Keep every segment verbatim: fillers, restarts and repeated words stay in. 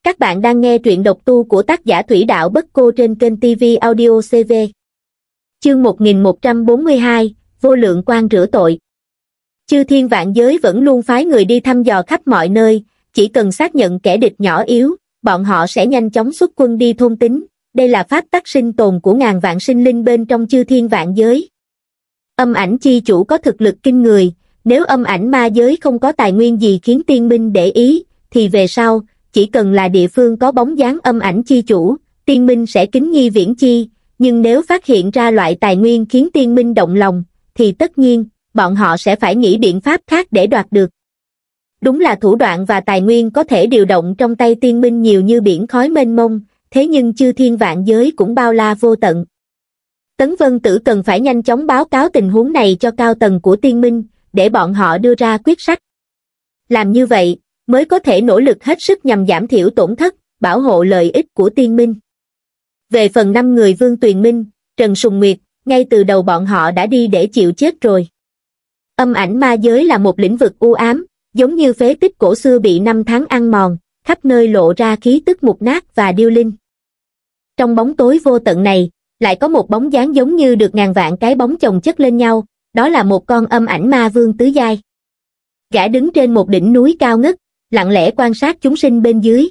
Các bạn đang nghe truyện độc tu của tác giả Thủy Đạo Bất Cô trên kênh ti vi Audio xê vê. Chương một nghìn một trăm bốn mươi hai, Vô Lượng Quan rửa tội. Chư thiên vạn giới vẫn luôn phái người đi thăm dò khắp mọi nơi, chỉ cần xác nhận kẻ địch nhỏ yếu, bọn họ sẽ nhanh chóng xuất quân đi thôn tính, đây là pháp tắc sinh tồn của ngàn vạn sinh linh bên trong chư thiên vạn giới. Âm ảnh chi chủ có thực lực kinh người, nếu âm ảnh ma giới không có tài nguyên gì khiến tiên minh để ý, thì về sau, chỉ cần là địa phương có bóng dáng âm ảnh chi chủ, tiên minh sẽ kính nghi viễn chi, nhưng nếu phát hiện ra loại tài nguyên khiến tiên minh động lòng, thì tất nhiên, bọn họ sẽ phải nghĩ biện pháp khác để đoạt được. Đúng là thủ đoạn và tài nguyên có thể điều động trong tay tiên minh nhiều như biển khói mênh mông, thế nhưng chư thiên vạn giới cũng bao la vô tận. Tấn Vân Tử cần phải nhanh chóng báo cáo tình huống này cho cao tầng của tiên minh, để bọn họ đưa ra quyết sách. Làm như vậy, mới có thể nỗ lực hết sức nhằm giảm thiểu tổn thất, bảo hộ lợi ích của tiên minh. Về phần năm người Vương Tuyền Minh, Trần Sùng Nguyệt, ngay từ đầu bọn họ đã đi để chịu chết rồi. Âm ảnh ma giới là một lĩnh vực u ám, giống như phế tích cổ xưa bị năm tháng ăn mòn, khắp nơi lộ ra khí tức mục nát và điêu linh. Trong bóng tối vô tận này, lại có một bóng dáng giống như được ngàn vạn cái bóng chồng chất lên nhau, đó là một con âm ảnh ma vương tứ giai. Gã đứng trên một đỉnh núi cao ngất, lặng lẽ quan sát chúng sinh bên dưới.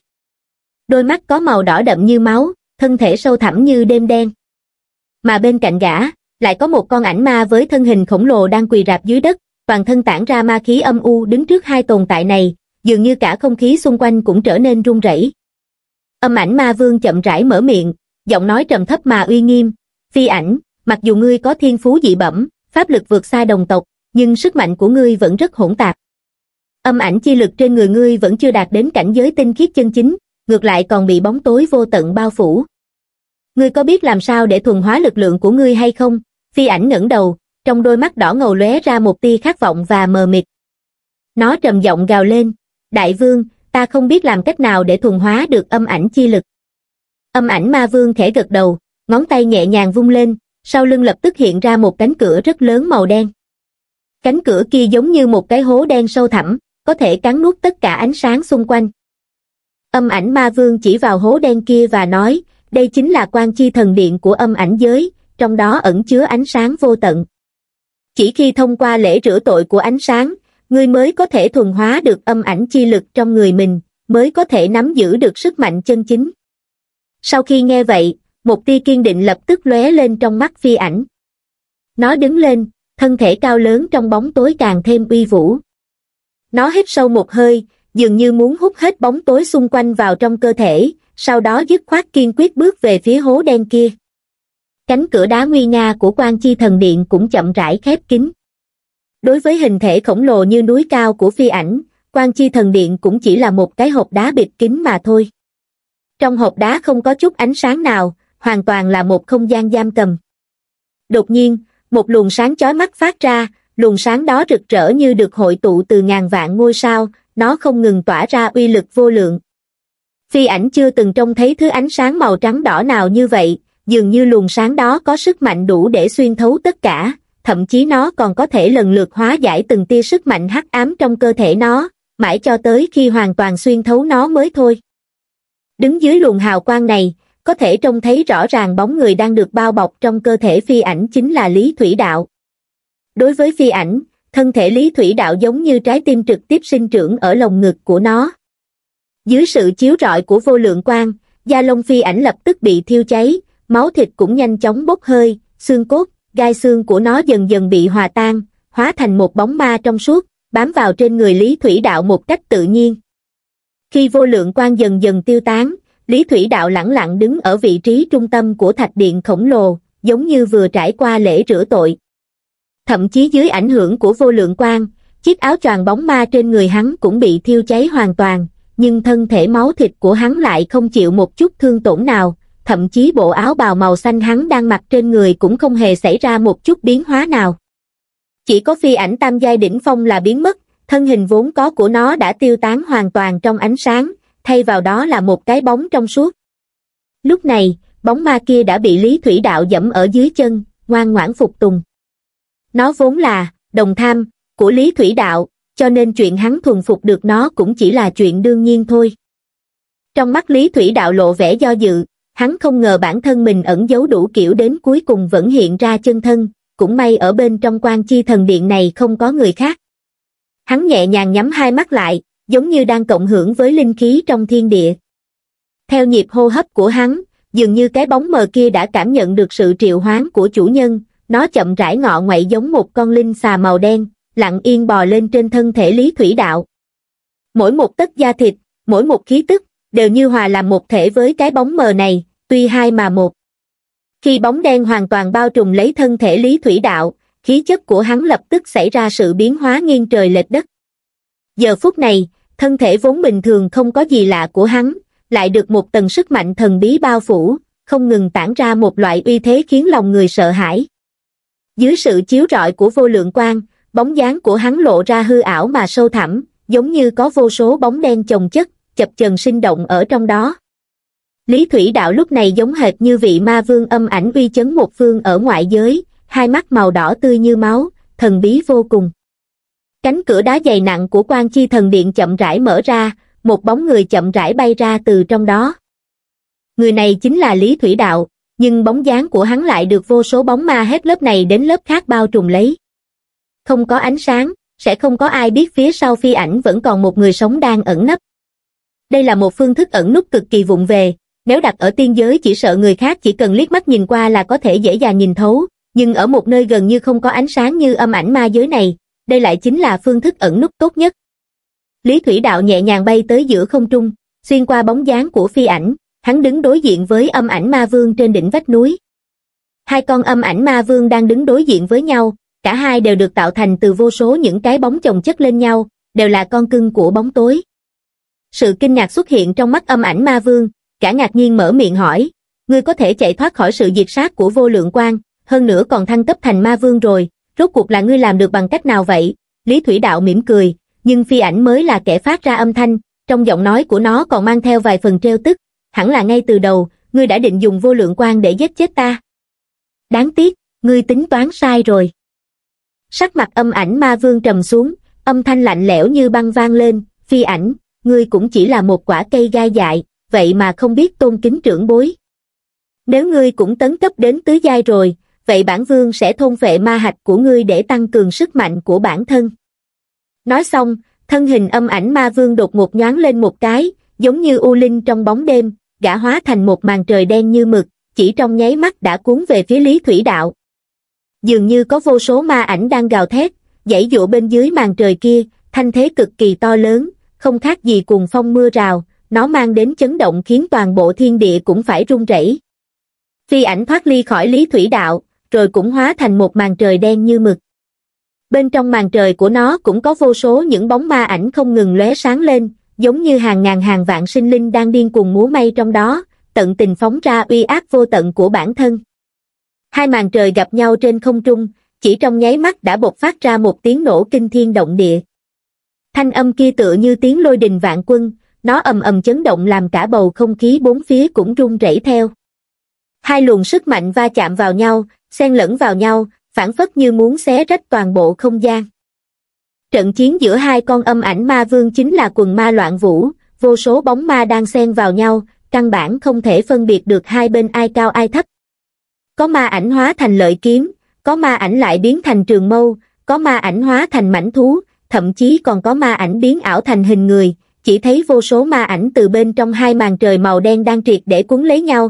Đôi mắt có màu đỏ đậm như máu, thân thể sâu thẳm như đêm đen. Mà bên cạnh gã, lại có một con ảnh ma với thân hình khổng lồ đang quỳ rạp dưới đất, toàn thân tản ra ma khí âm u đứng trước hai tồn tại này, dường như cả không khí xung quanh cũng trở nên run rẩy. Âm ảnh ma vương chậm rãi mở miệng, giọng nói trầm thấp mà uy nghiêm, Phi Ảnh, mặc dù ngươi có thiên phú dị bẩm, pháp lực vượt xa đồng tộc, nhưng sức mạnh của ngươi vẫn rất hỗn tạp. Âm ảnh chi lực trên người ngươi vẫn chưa đạt đến cảnh giới tinh khiết chân chính, ngược lại còn bị bóng tối vô tận bao phủ. Ngươi có biết làm sao để thuần hóa lực lượng của ngươi hay không? Phi Ảnh ngẩng đầu, trong đôi mắt đỏ ngầu lóe ra một tia khát vọng và mờ mịt. Nó trầm giọng gào lên, Đại vương, ta không biết làm cách nào để thuần hóa được âm ảnh chi lực. Âm ảnh ma vương khẽ gật đầu, ngón tay nhẹ nhàng vung lên, sau lưng lập tức hiện ra một cánh cửa rất lớn màu đen. Cánh cửa kia giống như một cái hố đen sâu thẳm, có thể cắn nuốt tất cả ánh sáng xung quanh. Âm ảnh ma vương chỉ vào hố đen kia và nói, đây chính là Quan Chi Thần Điện của âm ảnh giới, trong đó ẩn chứa ánh sáng vô tận. Chỉ khi thông qua lễ rửa tội của ánh sáng, ngươi mới có thể thuần hóa được âm ảnh chi lực trong người mình, mới có thể nắm giữ được sức mạnh chân chính. Sau khi nghe vậy, một tia kiên định lập tức lóe lên trong mắt Phi Ảnh. Nó đứng lên, thân thể cao lớn trong bóng tối càng thêm uy vũ. Nó hít sâu một hơi, dường như muốn hút hết bóng tối xung quanh vào trong cơ thể, sau đó dứt khoát kiên quyết bước về phía hố đen kia. Cánh cửa đá nguy nga của Quan Chi Thần Điện cũng chậm rãi khép kín. Đối với hình thể khổng lồ như núi cao của Phi Ảnh, Quan Chi Thần Điện cũng chỉ là một cái hộp đá bịt kín mà thôi. Trong hộp đá không có chút ánh sáng nào, hoàn toàn là một không gian giam cầm. Đột nhiên, một luồng sáng chói mắt phát ra, luồng sáng đó rực rỡ như được hội tụ từ ngàn vạn ngôi sao, nó không ngừng tỏa ra uy lực vô lượng. Phi Ảnh chưa từng trông thấy thứ ánh sáng màu trắng đỏ nào như vậy, dường như luồng sáng đó có sức mạnh đủ để xuyên thấu tất cả, thậm chí nó còn có thể lần lượt hóa giải từng tia sức mạnh hắc ám trong cơ thể nó, mãi cho tới khi hoàn toàn xuyên thấu nó mới thôi. Đứng dưới luồng hào quang này, có thể trông thấy rõ ràng bóng người đang được bao bọc trong cơ thể Phi Ảnh chính là Lý Thủy Đạo. Đối với Phi Ảnh, thân thể Lý Thủy Đạo giống như trái tim trực tiếp sinh trưởng ở lồng ngực của nó. Dưới sự chiếu rọi của vô lượng quang, da lông Phi Ảnh lập tức bị thiêu cháy, máu thịt cũng nhanh chóng bốc hơi, xương cốt, gai xương của nó dần dần bị hòa tan, hóa thành một bóng ma trong suốt, bám vào trên người Lý Thủy Đạo một cách tự nhiên. Khi vô lượng quang dần dần tiêu tán, Lý Thủy Đạo lẳng lặng đứng ở vị trí trung tâm của thạch điện khổng lồ, giống như vừa trải qua lễ rửa tội. Thậm chí dưới ảnh hưởng của vô lượng quang, chiếc áo choàng bóng ma trên người hắn cũng bị thiêu cháy hoàn toàn, nhưng thân thể máu thịt của hắn lại không chịu một chút thương tổn nào, thậm chí bộ áo bào màu xanh hắn đang mặc trên người cũng không hề xảy ra một chút biến hóa nào. Chỉ có Phi Ảnh tam giai đỉnh phong là biến mất, thân hình vốn có của nó đã tiêu tán hoàn toàn trong ánh sáng, thay vào đó là một cái bóng trong suốt. Lúc này, bóng ma kia đã bị Lý Thủy Đạo giẫm ở dưới chân, ngoan ngoãn phục tùng. Nó vốn là đồng tham của Lý Thủy Đạo, cho nên chuyện hắn thuần phục được nó cũng chỉ là chuyện đương nhiên thôi. Trong mắt Lý Thủy Đạo lộ vẻ do dự, hắn không ngờ bản thân mình ẩn giấu đủ kiểu đến cuối cùng vẫn hiện ra chân thân, cũng may ở bên trong Quan Chi Thần Điện này không có người khác. Hắn nhẹ nhàng nhắm hai mắt lại, giống như đang cộng hưởng với linh khí trong thiên địa. Theo nhịp hô hấp của hắn, dường như cái bóng mờ kia đã cảm nhận được sự triệu hoán của chủ nhân, nó chậm rãi ngọ nguậy giống một con linh xà màu đen, lặng yên bò lên trên thân thể Lý Thủy Đạo. Mỗi một tấc da thịt, mỗi một khí tức, đều như hòa làm một thể với cái bóng mờ này, tuy hai mà một. Khi bóng đen hoàn toàn bao trùm lấy thân thể Lý Thủy Đạo, khí chất của hắn lập tức xảy ra sự biến hóa nghiêng trời lệch đất. Giờ phút này, thân thể vốn bình thường không có gì lạ của hắn, lại được một tầng sức mạnh thần bí bao phủ, không ngừng tản ra một loại uy thế khiến lòng người sợ hãi. Dưới sự chiếu rọi của vô lượng quang, bóng dáng của hắn lộ ra hư ảo mà sâu thẳm, giống như có vô số bóng đen chồng chất, chập chờn sinh động ở trong đó. Lý Thủy Đạo lúc này giống hệt như vị ma vương âm ảnh uy chấn một phương ở ngoại giới, hai mắt màu đỏ tươi như máu, thần bí vô cùng. Cánh cửa đá dày nặng của Quan Chi Thần Điện chậm rãi mở ra, một bóng người chậm rãi bay ra từ trong đó. Người này chính là Lý Thủy Đạo, nhưng bóng dáng của hắn lại được vô số bóng ma hết lớp này đến lớp khác bao trùm lấy. Không có ánh sáng, sẽ không có ai biết phía sau phi ảnh vẫn còn một người sống đang ẩn nấp. Đây là một phương thức ẩn núp cực kỳ vụng về, nếu đặt ở tiên giới chỉ sợ người khác chỉ cần liếc mắt nhìn qua là có thể dễ dàng nhìn thấu, nhưng ở một nơi gần như không có ánh sáng như âm ảnh ma giới này, đây lại chính là phương thức ẩn núp tốt nhất. Lý Thủy Đạo nhẹ nhàng bay tới giữa không trung, xuyên qua bóng dáng của phi ảnh, hắn đứng đối diện với âm ảnh ma vương trên đỉnh vách núi. Hai con âm ảnh ma vương đang đứng đối diện với nhau, cả hai đều được tạo thành từ vô số những cái bóng chồng chất lên nhau, đều là con cưng của bóng tối. Sự kinh ngạc xuất hiện trong mắt âm ảnh ma vương, cả ngạc nhiên mở miệng hỏi, ngươi có thể chạy thoát khỏi sự diệt sát của vô lượng quang, hơn nữa còn thăng cấp thành ma vương rồi, rốt cuộc là ngươi làm được bằng cách nào vậy? Lý Thủy Đạo mỉm cười, nhưng phi ảnh mới là kẻ phát ra âm thanh, trong giọng nói của nó còn mang theo vài phần trêu tức, hẳn là ngay từ đầu, ngươi đã định dùng vô lượng quang để giết chết ta. Đáng tiếc, ngươi tính toán sai rồi. Sắc mặt âm ảnh ma vương trầm xuống, âm thanh lạnh lẽo như băng vang lên, phi ảnh, ngươi cũng chỉ là một quả cây gai dại, vậy mà không biết tôn kính trưởng bối. Nếu ngươi cũng tấn cấp đến tứ giai rồi, vậy bản vương sẽ thôn phệ ma hạch của ngươi để tăng cường sức mạnh của bản thân. Nói xong, thân hình âm ảnh ma vương đột ngột nhoáng lên một cái, giống như u linh trong bóng đêm, gã hóa thành một màn trời đen như mực, chỉ trong nháy mắt đã cuốn về phía Lý Thủy Đạo. Dường như có vô số ma ảnh đang gào thét, giãy giụa bên dưới màn trời kia, thanh thế cực kỳ to lớn, không khác gì cuồng phong mưa rào, nó mang đến chấn động khiến toàn bộ thiên địa cũng phải rung rẩy. Phi ảnh thoát ly khỏi Lý Thủy Đạo, rồi cũng hóa thành một màn trời đen như mực. Bên trong màn trời của nó cũng có vô số những bóng ma ảnh không ngừng lóe sáng lên, giống như hàng ngàn hàng vạn sinh linh đang điên cuồng múa may trong đó, tận tình phóng ra uy áp vô tận của bản thân. Hai màn trời gặp nhau trên không trung, chỉ trong nháy mắt đã bộc phát ra một tiếng nổ kinh thiên động địa. Thanh âm kia tựa như tiếng lôi đình vạn quân, nó ầm ầm chấn động làm cả bầu không khí bốn phía cũng rung rẩy theo. Hai luồng sức mạnh va chạm vào nhau, xen lẫn vào nhau, phảng phất như muốn xé rách toàn bộ không gian. Trận chiến giữa hai con âm ảnh ma vương chính là quần ma loạn vũ, vô số bóng ma đang xen vào nhau, căn bản không thể phân biệt được hai bên ai cao ai thấp. Có ma ảnh hóa thành lợi kiếm, có ma ảnh lại biến thành trường mâu, có ma ảnh hóa thành mãnh thú, thậm chí còn có ma ảnh biến ảo thành hình người, chỉ thấy vô số ma ảnh từ bên trong hai màn trời màu đen đang triệt để cuốn lấy nhau.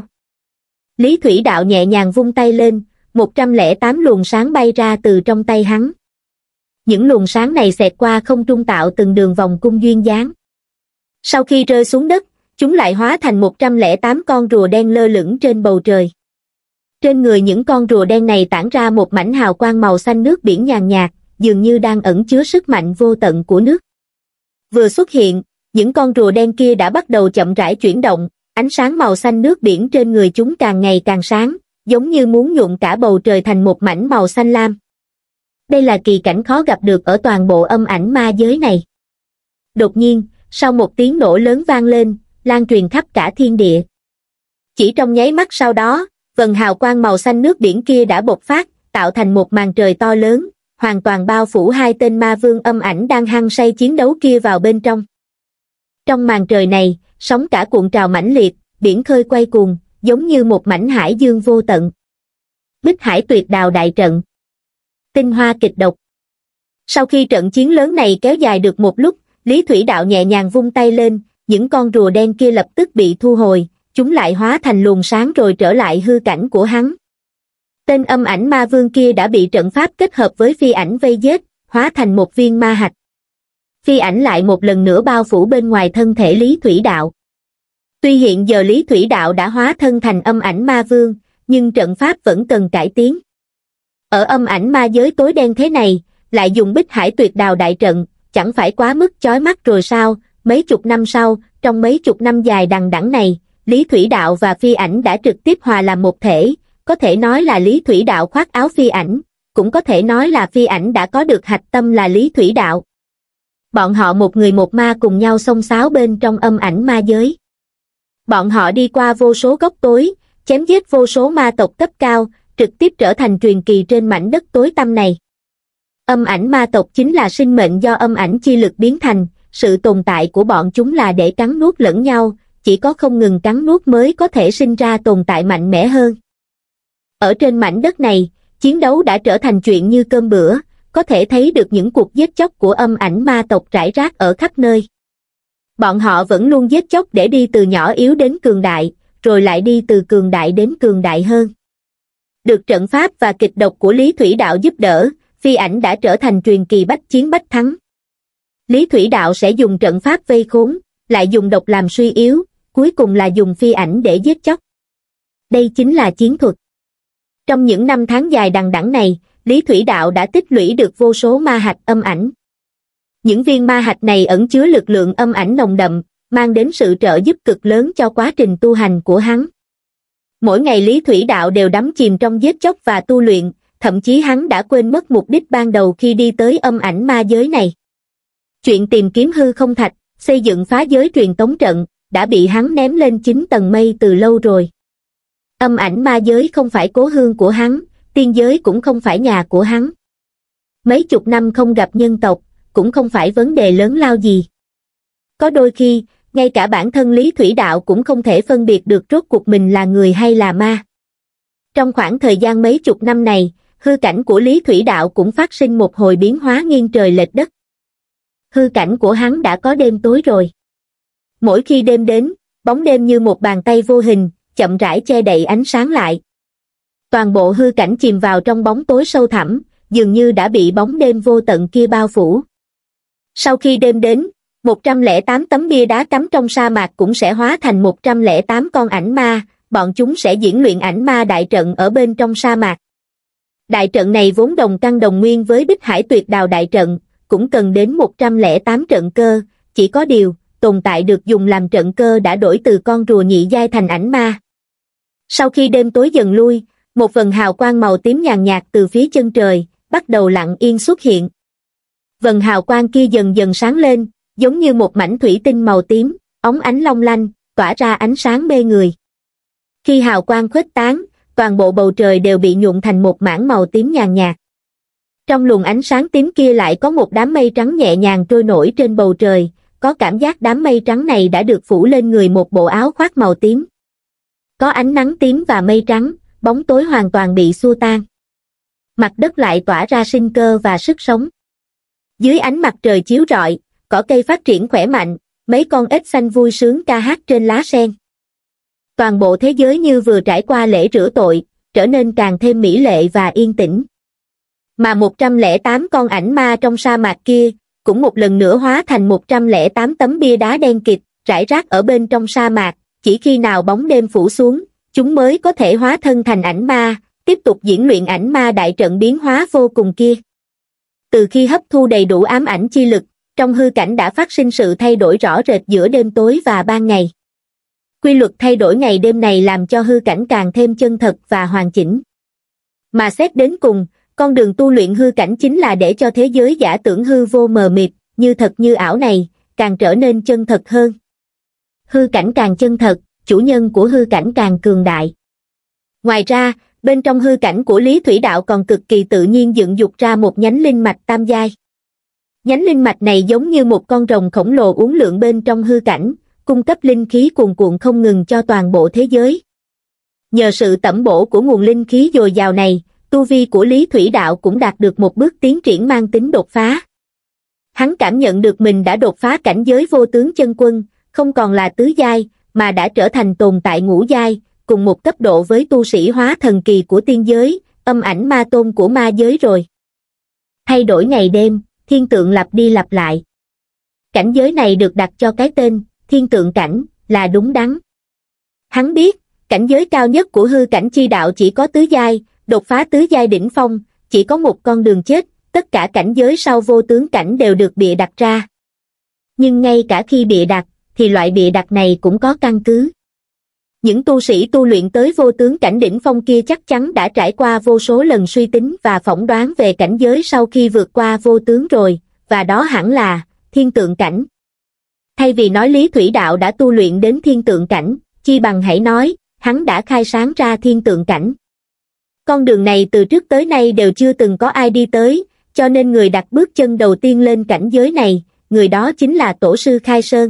Lý Thủy Đạo nhẹ nhàng vung tay lên, một trăm lẻ tám luồng sáng bay ra từ trong tay hắn. Những luồng sáng này xẹt qua không trung tạo từng đường vòng cung duyên dáng. Sau khi rơi xuống đất, chúng lại hóa thành một trăm lẻ tám con rùa đen lơ lửng trên bầu trời. Trên người những con rùa đen này tản ra một mảnh hào quang màu xanh nước biển nhàn nhạt, dường như đang ẩn chứa sức mạnh vô tận của nước. Vừa xuất hiện, những con rùa đen kia đã bắt đầu chậm rãi chuyển động, ánh sáng màu xanh nước biển trên người chúng càng ngày càng sáng, giống như muốn nhuộm cả bầu trời thành một mảnh màu xanh lam. Đây là kỳ cảnh khó gặp được ở toàn bộ âm ảnh ma giới này. Đột nhiên, sau một tiếng nổ lớn vang lên, lan truyền khắp cả thiên địa. Chỉ trong nháy mắt sau đó, vầng hào quang màu xanh nước biển kia đã bộc phát, tạo thành một màn trời to lớn, hoàn toàn bao phủ hai tên ma vương âm ảnh đang hăng say chiến đấu kia vào bên trong. Trong màn trời này, sóng cả cuộn trào mãnh liệt, biển khơi quay cuồng, giống như một mảnh hải dương vô tận. Bích Hải Tuyệt Đào đại trận. Tinh hoa kịch độc. Sau khi trận chiến lớn này kéo dài được một lúc, Lý Thủy Đạo nhẹ nhàng vung tay lên, những con rùa đen kia lập tức bị thu hồi, chúng lại hóa thành luồng sáng rồi trở lại hư cảnh của hắn. Tên âm ảnh ma vương kia đã bị trận pháp kết hợp với phi ảnh vây giết, hóa thành một viên ma hạch. Phi ảnh lại một lần nữa bao phủ bên ngoài thân thể Lý Thủy Đạo. Tuy hiện giờ Lý Thủy Đạo đã hóa thân thành âm ảnh ma vương, nhưng trận pháp vẫn cần cải tiến. Ở âm ảnh ma giới tối đen thế này, lại dùng Bích Hải Tuyệt Đào đại trận, chẳng phải quá mức chói mắt rồi sao? Mấy chục năm sau, trong mấy chục năm dài đằng đẵng này, Lý Thủy Đạo và phi ảnh đã trực tiếp hòa làm một thể, có thể nói là Lý Thủy Đạo khoác áo phi ảnh, cũng có thể nói là phi ảnh đã có được hạch tâm là Lý Thủy Đạo. Bọn họ một người một ma cùng nhau xông xáo bên trong âm ảnh ma giới. Bọn họ đi qua vô số góc tối, chém giết vô số ma tộc cấp cao, trực tiếp trở thành truyền kỳ trên mảnh đất tối tăm này. Âm ảnh ma tộc chính là sinh mệnh do âm ảnh chi lực biến thành, sự tồn tại của bọn chúng là để cắn nuốt lẫn nhau, chỉ có không ngừng cắn nuốt mới có thể sinh ra tồn tại mạnh mẽ hơn. Ở trên mảnh đất này, chiến đấu đã trở thành chuyện như cơm bữa, có thể thấy được những cuộc giết chóc của âm ảnh ma tộc rải rác ở khắp nơi. Bọn họ vẫn luôn giết chóc để đi từ nhỏ yếu đến cường đại, rồi lại đi từ cường đại đến cường đại hơn. Được trận pháp và kịch độc của Lý Thủy Đạo giúp đỡ, phi ảnh đã trở thành truyền kỳ bách chiến bách thắng. Lý Thủy Đạo sẽ dùng trận pháp vây khốn, lại dùng độc làm suy yếu, cuối cùng là dùng phi ảnh để giết chóc. Đây chính là chiến thuật. Trong những năm tháng dài đằng đẵng này, Lý Thủy Đạo đã tích lũy được vô số ma hạch âm ảnh. Những viên ma hạch này ẩn chứa lực lượng âm ảnh nồng đậm, mang đến sự trợ giúp cực lớn cho quá trình tu hành của hắn. Mỗi ngày Lý Thủy Đạo đều đắm chìm trong giết chóc và tu luyện, thậm chí hắn đã quên mất mục đích ban đầu khi đi tới âm ảnh ma giới này. Chuyện tìm kiếm hư không thạch, xây dựng phá giới truyền tống trận, đã bị hắn ném lên chín tầng mây từ lâu rồi. Âm ảnh ma giới không phải cố hương của hắn, tiên giới cũng không phải nhà của hắn. Mấy chục năm không gặp nhân tộc, cũng không phải vấn đề lớn lao gì. Có đôi khi, ngay cả bản thân Lý Thủy Đạo cũng không thể phân biệt được rốt cuộc mình là người hay là ma. Trong khoảng thời gian mấy chục năm này, hư cảnh của Lý Thủy Đạo cũng phát sinh một hồi biến hóa nghiêng trời lệch đất. Hư cảnh của hắn đã có đêm tối rồi. Mỗi khi đêm đến, bóng đêm như một bàn tay vô hình, chậm rãi che đậy ánh sáng lại. Toàn bộ hư cảnh chìm vào trong bóng tối sâu thẳm, dường như đã bị bóng đêm vô tận kia bao phủ. Sau khi đêm đến, một trăm lẻ tám tấm bia đá cắm trong sa mạc cũng sẽ hóa thành một trăm lẻ tám con ảnh ma, bọn chúng sẽ diễn luyện ảnh ma đại trận ở bên trong sa mạc. Đại trận này vốn đồng căn đồng nguyên với Bích Hải Tuyệt Đào đại trận, cũng cần đến một trăm lẻ tám trận cơ, chỉ có điều, tồn tại được dùng làm trận cơ đã đổi từ con rùa nhị giai thành ảnh ma. Sau khi đêm tối dần lui, một vầng hào quang màu tím nhàn nhạt từ phía chân trời, bắt đầu lặng yên xuất hiện. Vầng hào quang kia dần dần sáng lên, giống như một mảnh thủy tinh màu tím, óng ánh long lanh, tỏa ra ánh sáng mê người. Khi hào quang khuếch tán, toàn bộ bầu trời đều bị nhuộm thành một mảng màu tím nhàn nhạt. Trong luồng ánh sáng tím kia lại có một đám mây trắng nhẹ nhàng trôi nổi trên bầu trời, có cảm giác đám mây trắng này đã được phủ lên người một bộ áo khoác màu tím. Có ánh nắng tím và mây trắng, bóng tối hoàn toàn bị xua tan. Mặt đất lại tỏa ra sinh cơ và sức sống. Dưới ánh mặt trời chiếu rọi, cỏ cây phát triển khỏe mạnh, mấy con ếch xanh vui sướng ca hát trên lá sen. Toàn bộ thế giới như vừa trải qua lễ rửa tội, trở nên càng thêm mỹ lệ và yên tĩnh. Mà một trăm lẻ tám con ảnh ma trong sa mạc kia, cũng một lần nữa hóa thành một trăm lẻ tám tấm bia đá đen kịt, rải rác ở bên trong sa mạc, chỉ khi nào bóng đêm phủ xuống, chúng mới có thể hóa thân thành ảnh ma, tiếp tục diễn luyện ảnh ma đại trận biến hóa vô cùng kia. Từ khi hấp thu đầy đủ ám ảnh chi lực, trong hư cảnh đã phát sinh sự thay đổi rõ rệt giữa đêm tối và ban ngày. Quy luật thay đổi ngày đêm này làm cho hư cảnh càng thêm chân thật và hoàn chỉnh. Mà xét đến cùng, con đường tu luyện hư cảnh chính là để cho thế giới giả tưởng hư vô mờ mịt, như thật như ảo này, càng trở nên chân thật hơn. Hư cảnh càng chân thật, chủ nhân của hư cảnh càng cường đại. Ngoài ra, bên trong hư cảnh của Lý Thủy Đạo còn cực kỳ tự nhiên dựng dục ra một nhánh linh mạch tam giai. Nhánh linh mạch này giống như một con rồng khổng lồ uốn lượn bên trong hư cảnh, cung cấp linh khí cuồn cuộn không ngừng cho toàn bộ thế giới. Nhờ sự tẩm bổ của nguồn linh khí dồi dào này, tu vi của Lý Thủy Đạo cũng đạt được một bước tiến triển mang tính đột phá. Hắn cảm nhận được mình đã đột phá cảnh giới vô tướng chân quân, không còn là tứ giai, mà đã trở thành tồn tại ngũ giai, cùng một cấp độ với tu sĩ hóa thần kỳ của tiên giới, âm ảnh ma tôn của ma giới rồi. Thay đổi ngày đêm, thiên tượng lặp đi lặp lại. Cảnh giới này được đặt cho cái tên, thiên tượng cảnh, là đúng đắn. Hắn biết, cảnh giới cao nhất của hư cảnh chi đạo chỉ có tứ giai, đột phá tứ giai đỉnh phong, chỉ có một con đường chết, tất cả cảnh giới sau vô tướng cảnh đều được bịa đặt ra. Nhưng ngay cả khi bịa đặt, thì loại bịa đặt này cũng có căn cứ. Những tu sĩ tu luyện tới vô tướng cảnh đỉnh phong kia chắc chắn đã trải qua vô số lần suy tính và phỏng đoán về cảnh giới sau khi vượt qua vô tướng rồi, và đó hẳn là thiên tượng cảnh. Thay vì nói Lý Thủy Đạo đã tu luyện đến thiên tượng cảnh, chi bằng hãy nói, hắn đã khai sáng ra thiên tượng cảnh. Con đường này từ trước tới nay đều chưa từng có ai đi tới, cho nên người đặt bước chân đầu tiên lên cảnh giới này, người đó chính là Tổ sư Khai Sơn.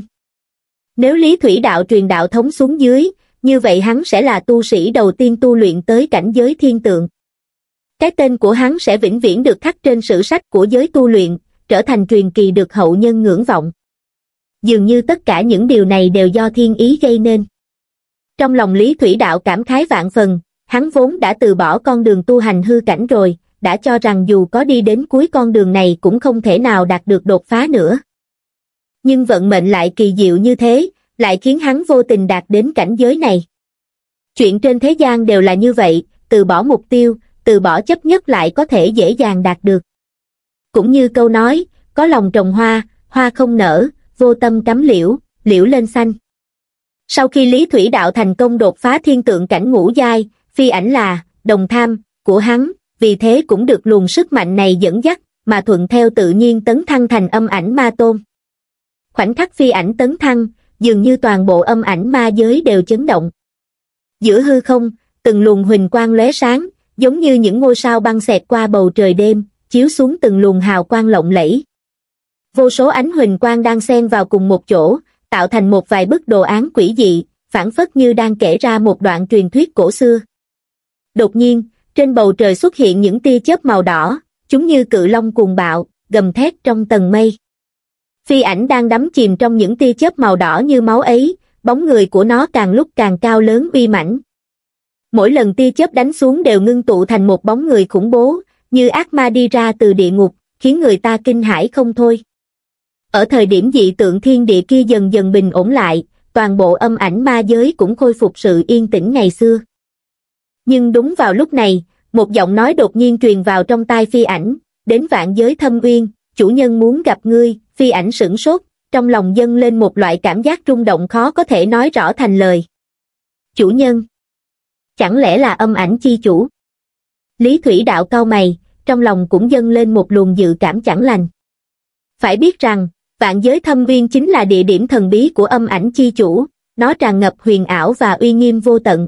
Nếu Lý Thủy Đạo truyền đạo thống xuống dưới, như vậy hắn sẽ là tu sĩ đầu tiên tu luyện tới cảnh giới thiên tượng. Cái tên của hắn sẽ vĩnh viễn được khắc trên sử sách của giới tu luyện, trở thành truyền kỳ được hậu nhân ngưỡng vọng. Dường như tất cả những điều này đều do thiên ý gây nên. Trong lòng Lý Thủy Đạo cảm khái vạn phần, hắn vốn đã từ bỏ con đường tu hành hư cảnh rồi, đã cho rằng dù có đi đến cuối con đường này cũng không thể nào đạt được đột phá nữa. Nhưng vận mệnh lại kỳ diệu như thế, lại khiến hắn vô tình đạt đến cảnh giới này. Chuyện trên thế gian đều là như vậy, từ bỏ mục tiêu, từ bỏ chấp nhất lại có thể dễ dàng đạt được. Cũng như câu nói, có lòng trồng hoa, hoa không nở, vô tâm cắm liễu, liễu lên xanh. Sau khi Lý Thủy Đạo thành công đột phá thiên tượng cảnh ngũ giai, phi ảnh là đồng tham của hắn, vì thế cũng được luồng sức mạnh này dẫn dắt, mà thuận theo tự nhiên tấn thăng thành âm ảnh ma tôn. Khoảnh khắc phi ảnh tấn thăng, dường như toàn bộ âm ảnh ma giới đều chấn động. Giữa hư không, từng luồng huỳnh quang lóe sáng, giống như những ngôi sao băng xẹt qua bầu trời đêm, chiếu xuống từng luồng hào quang lộng lẫy. Vô số ánh huỳnh quang đang xen vào cùng một chỗ, tạo thành một vài bức đồ án quỷ dị, phảng phất như đang kể ra một đoạn truyền thuyết cổ xưa. Đột nhiên, trên bầu trời xuất hiện những tia chớp màu đỏ, chúng như cự long cuồng bạo, gầm thét trong tầng mây. Phi ảnh đang đắm chìm trong những tia chớp màu đỏ như máu ấy, bóng người của nó càng lúc càng cao lớn uy mãnh. Mỗi lần tia chớp đánh xuống đều ngưng tụ thành một bóng người khủng bố, như ác ma đi ra từ địa ngục, khiến người ta kinh hãi không thôi. Ở thời điểm dị tượng thiên địa kia dần dần bình ổn lại, toàn bộ âm ảnh ma giới cũng khôi phục sự yên tĩnh ngày xưa. Nhưng đúng vào lúc này, một giọng nói đột nhiên truyền vào trong tai phi ảnh, đến vạn giới thâm uyên, chủ nhân muốn gặp ngươi. Phi ảnh sửng sốt, trong lòng dâng lên một loại cảm giác rung động khó có thể nói rõ thành lời. Chủ nhân? Chẳng lẽ là âm ảnh chi chủ? Lý Thủy Đạo cau mày, trong lòng cũng dâng lên một luồng dự cảm chẳng lành. Phải biết rằng, vạn giới thâm uyên chính là địa điểm thần bí của âm ảnh chi chủ, nó tràn ngập huyền ảo và uy nghiêm vô tận.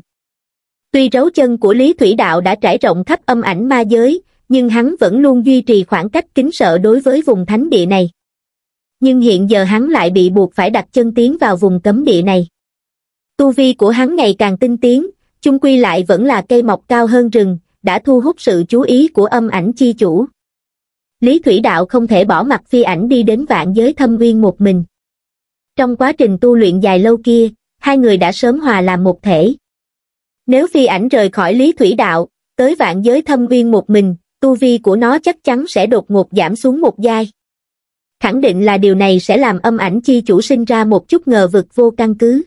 Tuy dấu chân của Lý Thủy Đạo đã trải rộng khắp âm ảnh ma giới, nhưng hắn vẫn luôn duy trì khoảng cách kính sợ đối với vùng thánh địa này. Nhưng hiện giờ hắn lại bị buộc phải đặt chân tiến vào vùng cấm địa này. Tu vi của hắn ngày càng tinh tiến, chung quy lại vẫn là cây mọc cao hơn rừng, đã thu hút sự chú ý của âm ảnh chi chủ. Lý Thủy Đạo không thể bỏ mặc phi ảnh đi đến vạn giới thâm uyên một mình. Trong quá trình tu luyện dài lâu kia, hai người đã sớm hòa làm một thể. Nếu phi ảnh rời khỏi Lý Thủy Đạo, tới vạn giới thâm uyên một mình, tu vi của nó chắc chắn sẽ đột ngột giảm xuống một giai. Khẳng định là điều này sẽ làm âm ảnh chi chủ sinh ra một chút ngờ vực vô căn cứ.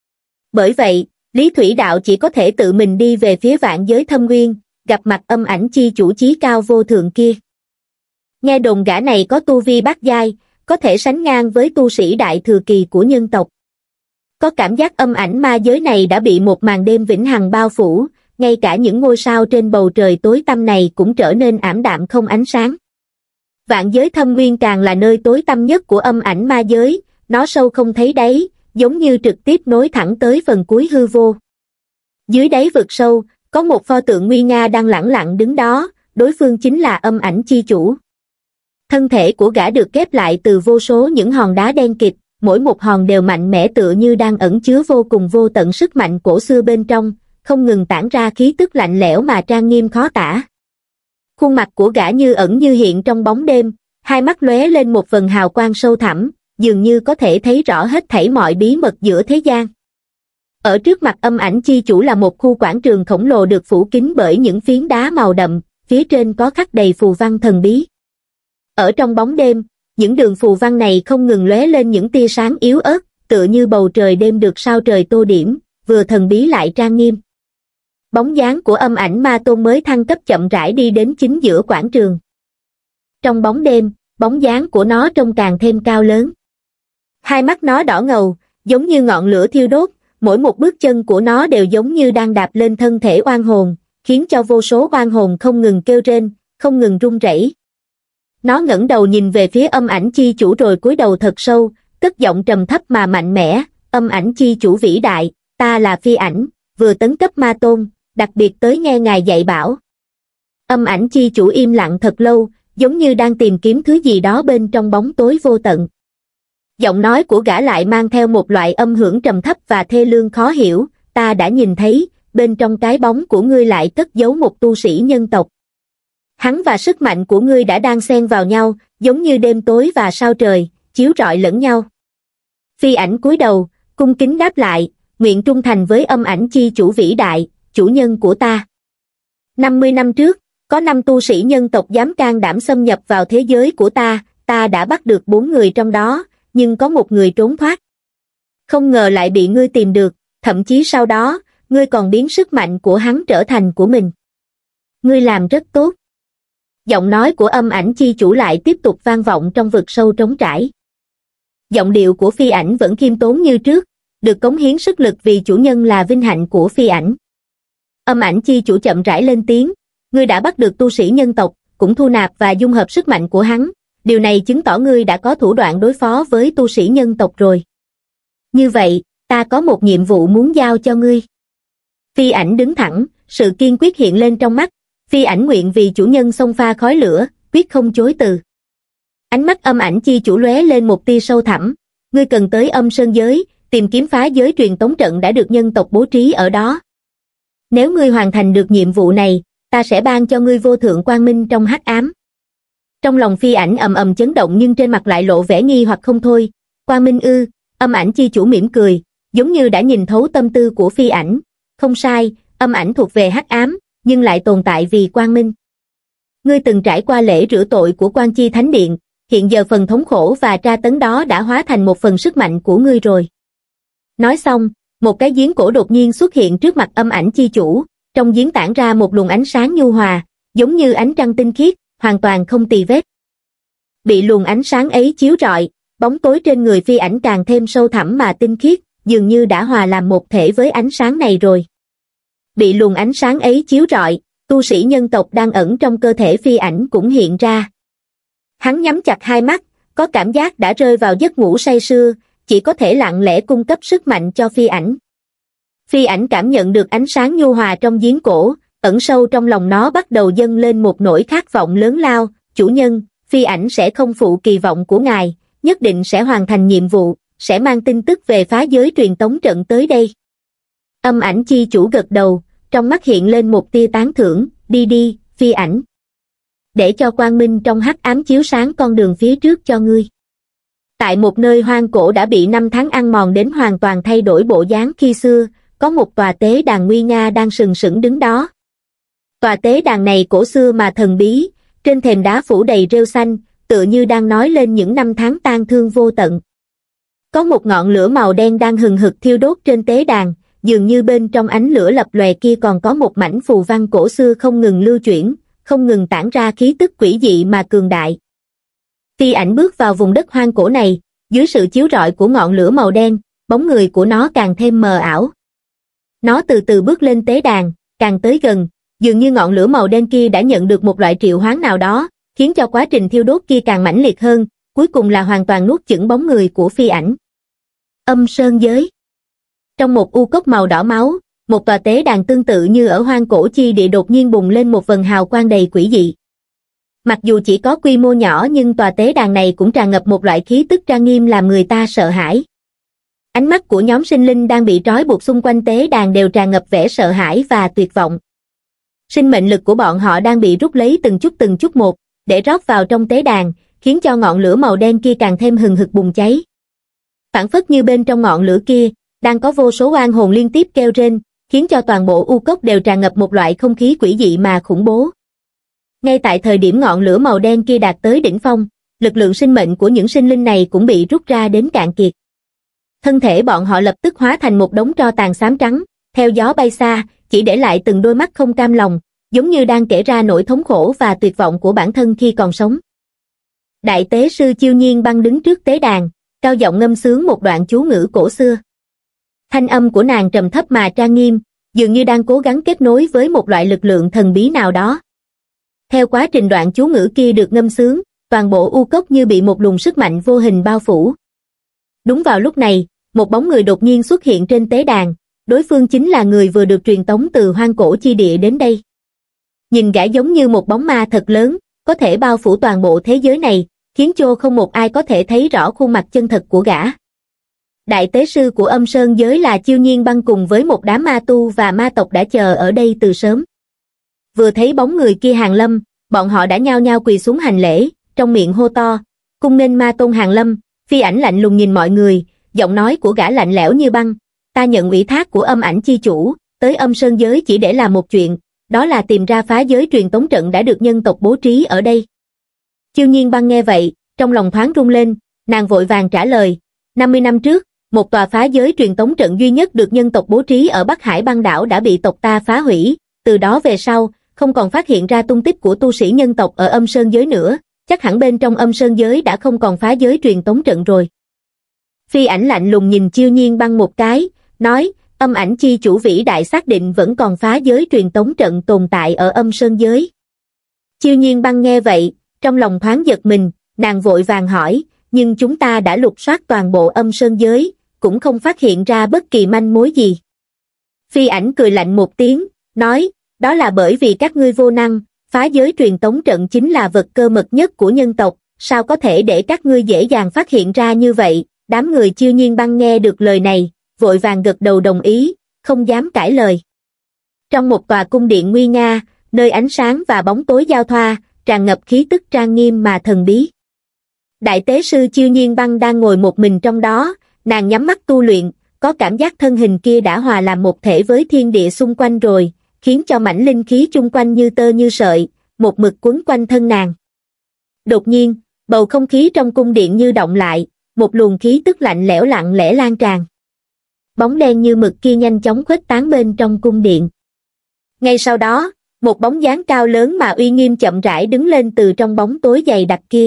Bởi vậy, Lý Thủy Đạo chỉ có thể tự mình đi về phía vạn giới thâm uyên, gặp mặt âm ảnh chi chủ chí cao vô thượng kia. Nghe đồn gã này có tu vi bát giai, có thể sánh ngang với tu sĩ đại thừa kỳ của nhân tộc. Có cảm giác âm ảnh ma giới này đã bị một màn đêm vĩnh hằng bao phủ, ngay cả những ngôi sao trên bầu trời tối tăm này cũng trở nên ảm đạm không ánh sáng. Vạn giới thâm uyên càng là nơi tối tăm nhất của âm ảnh ma giới, nó sâu không thấy đáy, giống như trực tiếp nối thẳng tới phần cuối hư vô. Dưới đáy vực sâu, có một pho tượng nguy nga đang lẳng lặng đứng đó, đối phương chính là âm ảnh chi chủ. Thân thể của gã được ghép lại từ vô số những hòn đá đen kịt, mỗi một hòn đều mạnh mẽ tựa như đang ẩn chứa vô cùng vô tận sức mạnh cổ xưa bên trong, không ngừng tản ra khí tức lạnh lẽo mà trang nghiêm khó tả. Khuôn mặt của gã như ẩn như hiện trong bóng đêm, hai mắt lóe lên một vầng hào quang sâu thẳm, dường như có thể thấy rõ hết thảy mọi bí mật giữa thế gian. Ở trước mặt âm ảnh chi chủ là một khu quảng trường khổng lồ được phủ kín bởi những phiến đá màu đậm, phía trên có khắc đầy phù văn thần bí. Ở trong bóng đêm, những đường phù văn này không ngừng lóe lên những tia sáng yếu ớt, tựa như bầu trời đêm được sao trời tô điểm, vừa thần bí lại trang nghiêm. Bóng dáng của âm ảnh ma tôn mới thăng cấp chậm rãi đi đến chính giữa quảng trường. Trong bóng đêm, bóng dáng của nó trông càng thêm cao lớn. Hai mắt nó đỏ ngầu, giống như ngọn lửa thiêu đốt, mỗi một bước chân của nó đều giống như đang đạp lên thân thể oan hồn, khiến cho vô số oan hồn không ngừng kêu rên, không ngừng run rẩy. Nó ngẩng đầu nhìn về phía âm ảnh chi chủ rồi cúi đầu thật sâu, cất giọng trầm thấp mà mạnh mẽ, âm ảnh chi chủ vĩ đại, ta là Phi Ảnh, vừa tấn cấp ma tôn, đặc biệt tới nghe ngài dạy bảo. Âm ảnh chi chủ im lặng thật lâu, giống như đang tìm kiếm thứ gì đó bên trong bóng tối vô tận. Giọng nói của gã lại mang theo một loại âm hưởng trầm thấp và thê lương khó hiểu, ta đã nhìn thấy, bên trong cái bóng của ngươi lại cất giấu một tu sĩ nhân tộc. Hắn và sức mạnh của ngươi đã đang xen vào nhau, giống như đêm tối và sao trời, chiếu rọi lẫn nhau. Phi Ảnh cúi đầu, cung kính đáp lại, nguyện trung thành với âm ảnh chi chủ vĩ đại, chủ nhân của ta. năm mươi năm trước, có năm tu sĩ nhân tộc dám can đảm xâm nhập vào thế giới của ta, ta đã bắt được bốn người trong đó, nhưng có một người trốn thoát. Không ngờ lại bị ngươi tìm được, thậm chí sau đó, ngươi còn biến sức mạnh của hắn trở thành của mình. Ngươi làm rất tốt. Giọng nói của âm ảnh chi chủ lại tiếp tục vang vọng trong vực sâu trống trải. Giọng điệu của Phi Ảnh vẫn khiêm tốn như trước, được cống hiến sức lực vì chủ nhân là vinh hạnh của Phi Ảnh. Âm ảnh chi chủ chậm rãi lên tiếng, ngươi đã bắt được tu sĩ nhân tộc, cũng thu nạp và dung hợp sức mạnh của hắn, điều này chứng tỏ ngươi đã có thủ đoạn đối phó với tu sĩ nhân tộc rồi. Như vậy, ta có một nhiệm vụ muốn giao cho ngươi. Phi Ảnh đứng thẳng, sự kiên quyết hiện lên trong mắt, Phi Ảnh nguyện vì chủ nhân xông pha khói lửa, quyết không chối từ. Ánh mắt âm ảnh chi chủ lóe lên một tia sâu thẳm, ngươi cần tới âm sơn giới, tìm kiếm phá giới truyền tống trận đã được nhân tộc bố trí ở đó. Nếu ngươi hoàn thành được nhiệm vụ này, ta sẽ ban cho ngươi vô thượng quang minh trong hắc ám. Trong lòng Phi Ảnh ầm ầm chấn động nhưng trên mặt lại lộ vẻ nghi hoặc không thôi. Quang minh ư? Âm ảnh chi chủ mỉm cười, giống như đã nhìn thấu tâm tư của Phi Ảnh. Không sai, âm ảnh thuộc về hắc ám, nhưng lại tồn tại vì quang minh. Ngươi từng trải qua lễ rửa tội của Quan Chi Thánh Điện, hiện giờ phần thống khổ và tra tấn đó đã hóa thành một phần sức mạnh của ngươi rồi. Nói xong, một cái giếng cổ đột nhiên xuất hiện trước mặt âm ảnh chi chủ, trong giếng tản ra một luồng ánh sáng nhu hòa, giống như ánh trăng tinh khiết, hoàn toàn không tì vết. Bị luồng ánh sáng ấy chiếu rọi, bóng tối trên người Phi Ảnh càng thêm sâu thẳm mà tinh khiết, dường như đã hòa làm một thể với ánh sáng này rồi. Bị luồng ánh sáng ấy chiếu rọi, tu sĩ nhân tộc đang ẩn trong cơ thể Phi Ảnh cũng hiện ra. Hắn nhắm chặt hai mắt, có cảm giác đã rơi vào giấc ngủ say sưa, chỉ có thể lặng lẽ cung cấp sức mạnh cho Phi Ảnh. Phi Ảnh cảm nhận được ánh sáng nhu hòa trong giếng cổ, ẩn sâu trong lòng nó bắt đầu dâng lên một nỗi khát vọng lớn lao, chủ nhân, Phi Ảnh sẽ không phụ kỳ vọng của ngài, nhất định sẽ hoàn thành nhiệm vụ, sẽ mang tin tức về phá giới truyền tống trận tới đây. Âm ảnh chi chủ gật đầu, trong mắt hiện lên một tia tán thưởng, đi đi, Phi Ảnh. Để cho quang minh trong hắc ám chiếu sáng con đường phía trước cho ngươi. Tại một nơi hoang cổ đã bị năm tháng ăn mòn đến hoàn toàn thay đổi bộ dáng khi xưa, có một tòa tế đàn nguy nga đang sừng sững đứng đó. Tòa tế đàn này cổ xưa mà thần bí, trên thềm đá phủ đầy rêu xanh, tựa như đang nói lên những năm tháng tang thương vô tận. Có một ngọn lửa màu đen đang hừng hực thiêu đốt trên tế đàn, dường như bên trong ánh lửa lập lòe kia còn có một mảnh phù văn cổ xưa không ngừng lưu chuyển, không ngừng tản ra khí tức quỷ dị mà cường đại. Phi Ảnh bước vào vùng đất hoang cổ này, dưới sự chiếu rọi của ngọn lửa màu đen, bóng người của nó càng thêm mờ ảo. Nó từ từ bước lên tế đàn, càng tới gần, dường như ngọn lửa màu đen kia đã nhận được một loại triệu hoán nào đó, khiến cho quá trình thiêu đốt kia càng mãnh liệt hơn, cuối cùng là hoàn toàn nuốt chửng bóng người của Phi Ảnh. Âm sơn giới. Trong một u cốc màu đỏ máu, một tòa tế đàn tương tự như ở hoang cổ chi địa đột nhiên bùng lên một vầng hào quang đầy quỷ dị. Mặc dù chỉ có quy mô nhỏ nhưng tòa tế đàn này cũng tràn ngập một loại khí tức trang nghiêm làm người ta sợ hãi. Ánh mắt của nhóm sinh linh đang bị trói buộc xung quanh tế đàn đều tràn ngập vẻ sợ hãi và tuyệt vọng. Sinh mệnh lực của bọn họ đang bị rút lấy từng chút từng chút một, để rót vào trong tế đàn, khiến cho ngọn lửa màu đen kia càng thêm hừng hực bùng cháy. Phảng phất như bên trong ngọn lửa kia, đang có vô số oan hồn liên tiếp kêu rên, khiến cho toàn bộ u cốc đều tràn ngập một loại không khí quỷ dị mà khủng bố. Ngay tại thời điểm ngọn lửa màu đen kia đạt tới đỉnh phong, lực lượng sinh mệnh của những sinh linh này cũng bị rút ra đến cạn kiệt. Thân thể bọn họ lập tức hóa thành một đống tro tàn xám trắng, theo gió bay xa, chỉ để lại từng đôi mắt không cam lòng, giống như đang kể ra nỗi thống khổ và tuyệt vọng của bản thân khi còn sống. Đại tế sư Chiêu Nhiên Băng đứng trước tế đàn, cao giọng ngâm sướng một đoạn chú ngữ cổ xưa. Thanh âm của nàng trầm thấp mà trang nghiêm, dường như đang cố gắng kết nối với một loại lực lượng thần bí nào đó. Theo quá trình đoạn chú ngữ kia được ngâm sướng, toàn bộ u cốc như bị một luồng sức mạnh vô hình bao phủ. Đúng vào lúc này, một bóng người đột nhiên xuất hiện trên tế đàn, đối phương chính là người vừa được truyền tống từ hoang cổ chi địa đến đây. Nhìn gã giống như một bóng ma thật lớn, có thể bao phủ toàn bộ thế giới này, khiến cho không một ai có thể thấy rõ khuôn mặt chân thật của gã. Đại tế sư của Âm Sơn giới là Chiêu Nhiên Băng cùng với một đám ma tu và ma tộc đã chờ ở đây từ sớm. Vừa thấy bóng người kia hàng lâm, bọn họ đã nhao nhao quỳ xuống hành lễ, trong miệng hô to, cung nên ma tôn hàng lâm. Phi Ảnh lạnh lùng nhìn mọi người, giọng nói của gã lạnh lẽo như băng, ta nhận ủy thác của Âm Ảnh chi chủ, tới Âm Sơn giới chỉ để làm một chuyện, đó là tìm ra phá giới truyền tống trận đã được nhân tộc bố trí ở đây. Chiêu Nhiên Băng nghe vậy, trong lòng thoáng rung lên, nàng vội vàng trả lời, năm mươi năm trước, một tòa phá giới truyền tống trận duy nhất được nhân tộc bố trí ở Bắc Hải băng đảo đã bị tộc ta phá hủy, từ đó về sau, không còn phát hiện ra tung tích của tu sĩ nhân tộc ở Âm Sơn giới nữa, chắc hẳn bên trong Âm Sơn giới đã không còn phá giới truyền tống trận rồi. Phi Ảnh lạnh lùng nhìn Chiêu Nhiên Băng một cái, nói, Âm Ảnh chi chủ vĩ đại xác định vẫn còn phá giới truyền tống trận tồn tại ở Âm Sơn giới. Chiêu Nhiên Băng nghe vậy, trong lòng thoáng giật mình, nàng vội vàng hỏi, nhưng chúng ta đã lục soát toàn bộ Âm Sơn giới, cũng không phát hiện ra bất kỳ manh mối gì. Phi Ảnh cười lạnh một tiếng, nói, đó là bởi vì các ngươi vô năng, phá giới truyền tống trận chính là vật cơ mật nhất của nhân tộc, sao có thể để các ngươi dễ dàng phát hiện ra như vậy. Đám người Chiêu Nhiên Băng nghe được lời này, vội vàng gật đầu đồng ý, không dám cãi lời. Trong một tòa cung điện nguy nga, nơi ánh sáng và bóng tối giao thoa, tràn ngập khí tức trang nghiêm mà thần bí. Đại tế sư Chiêu Nhiên Băng đang ngồi một mình trong đó, nàng nhắm mắt tu luyện, có cảm giác thân hình kia đã hòa làm một thể với thiên địa xung quanh rồi, khiến cho mảnh linh khí chung quanh như tơ như sợi, một mực quấn quanh thân nàng. Đột nhiên, bầu không khí trong cung điện như động lại, một luồng khí tức lạnh lẽo lặng lẽ lan tràn. Bóng đen như mực kia nhanh chóng khuếch tán bên trong cung điện. Ngay sau đó, một bóng dáng cao lớn mà uy nghiêm chậm rãi đứng lên từ trong bóng tối dày đặc kia.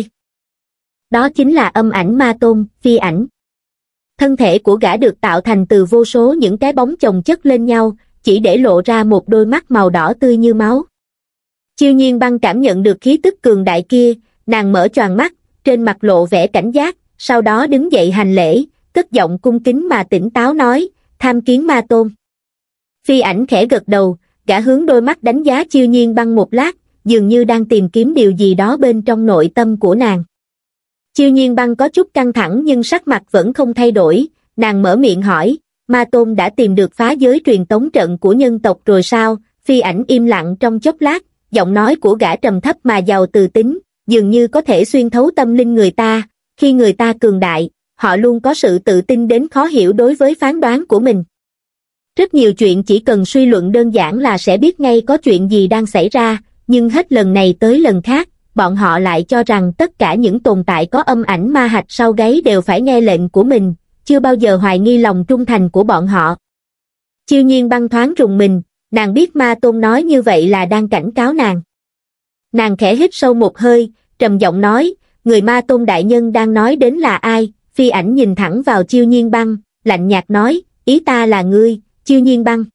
Đó chính là Âm Ảnh ma tôn, Phi Ảnh. Thân thể của gã được tạo thành từ vô số những cái bóng chồng chất lên nhau, chỉ để lộ ra một đôi mắt màu đỏ tươi như máu. Chiêu Nhiên Băng cảm nhận được khí tức cường đại kia, nàng mở choàng mắt, trên mặt lộ vẻ cảnh giác, sau đó đứng dậy hành lễ, cất giọng cung kính mà tỉnh táo nói, tham kiến ma tôn. Phi Ảnh khẽ gật đầu, gã hướng đôi mắt đánh giá Chiêu Nhiên Băng một lát, dường như đang tìm kiếm điều gì đó bên trong nội tâm của nàng. Chiêu Nhiên Băng có chút căng thẳng nhưng sắc mặt vẫn không thay đổi, nàng mở miệng hỏi, ma tôn đã tìm được phá giới truyền tống trận của nhân tộc rồi sao? Phi Ảnh im lặng trong chốc lát, giọng nói của gã trầm thấp mà giàu từ tính, dường như có thể xuyên thấu tâm linh người ta, khi người ta cường đại, họ luôn có sự tự tin đến khó hiểu đối với phán đoán của mình. Rất nhiều chuyện chỉ cần suy luận đơn giản là sẽ biết ngay có chuyện gì đang xảy ra, nhưng hết lần này tới lần khác, bọn họ lại cho rằng tất cả những tồn tại có âm ảnh ma hạch sau gáy đều phải nghe lệnh của mình, chưa bao giờ hoài nghi lòng trung thành của bọn họ. Chiêu Nhiên Băng thoáng rùng mình, nàng biết ma tôn nói như vậy là đang cảnh cáo nàng. Nàng khẽ hít sâu một hơi, trầm giọng nói, người ma tôn đại nhân đang nói đến là ai? Phi Ảnh nhìn thẳng vào Chiêu Nhiên Băng, lạnh nhạt nói, ý ta là ngươi, Chiêu Nhiên Băng.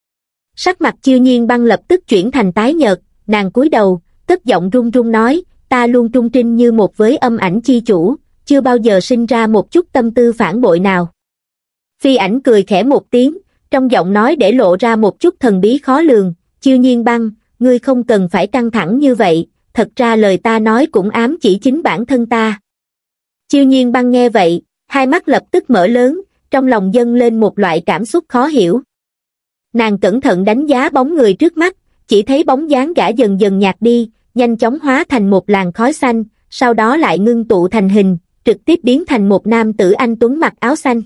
Sắc mặt Chiêu Nhiên Băng lập tức chuyển thành tái nhợt, nàng cúi đầu, cất giọng run run nói, ta luôn trung trinh như một với âm ảnh chi chủ, chưa bao giờ sinh ra một chút tâm tư phản bội nào. Phi Ảnh cười khẽ một tiếng, trong giọng nói để lộ ra một chút thần bí khó lường, Chiêu Nhiên Băng, ngươi không cần phải căng thẳng như vậy, thật ra lời ta nói cũng ám chỉ chính bản thân ta. Chiêu Nhiên Băng nghe vậy, hai mắt lập tức mở lớn, trong lòng dâng lên một loại cảm xúc khó hiểu. Nàng cẩn thận đánh giá bóng người trước mắt, chỉ thấy bóng dáng gã dần dần nhạt đi, nhanh chóng hóa thành một làn khói xanh, sau đó lại ngưng tụ thành hình, trực tiếp biến thành một nam tử anh tuấn mặc áo xanh.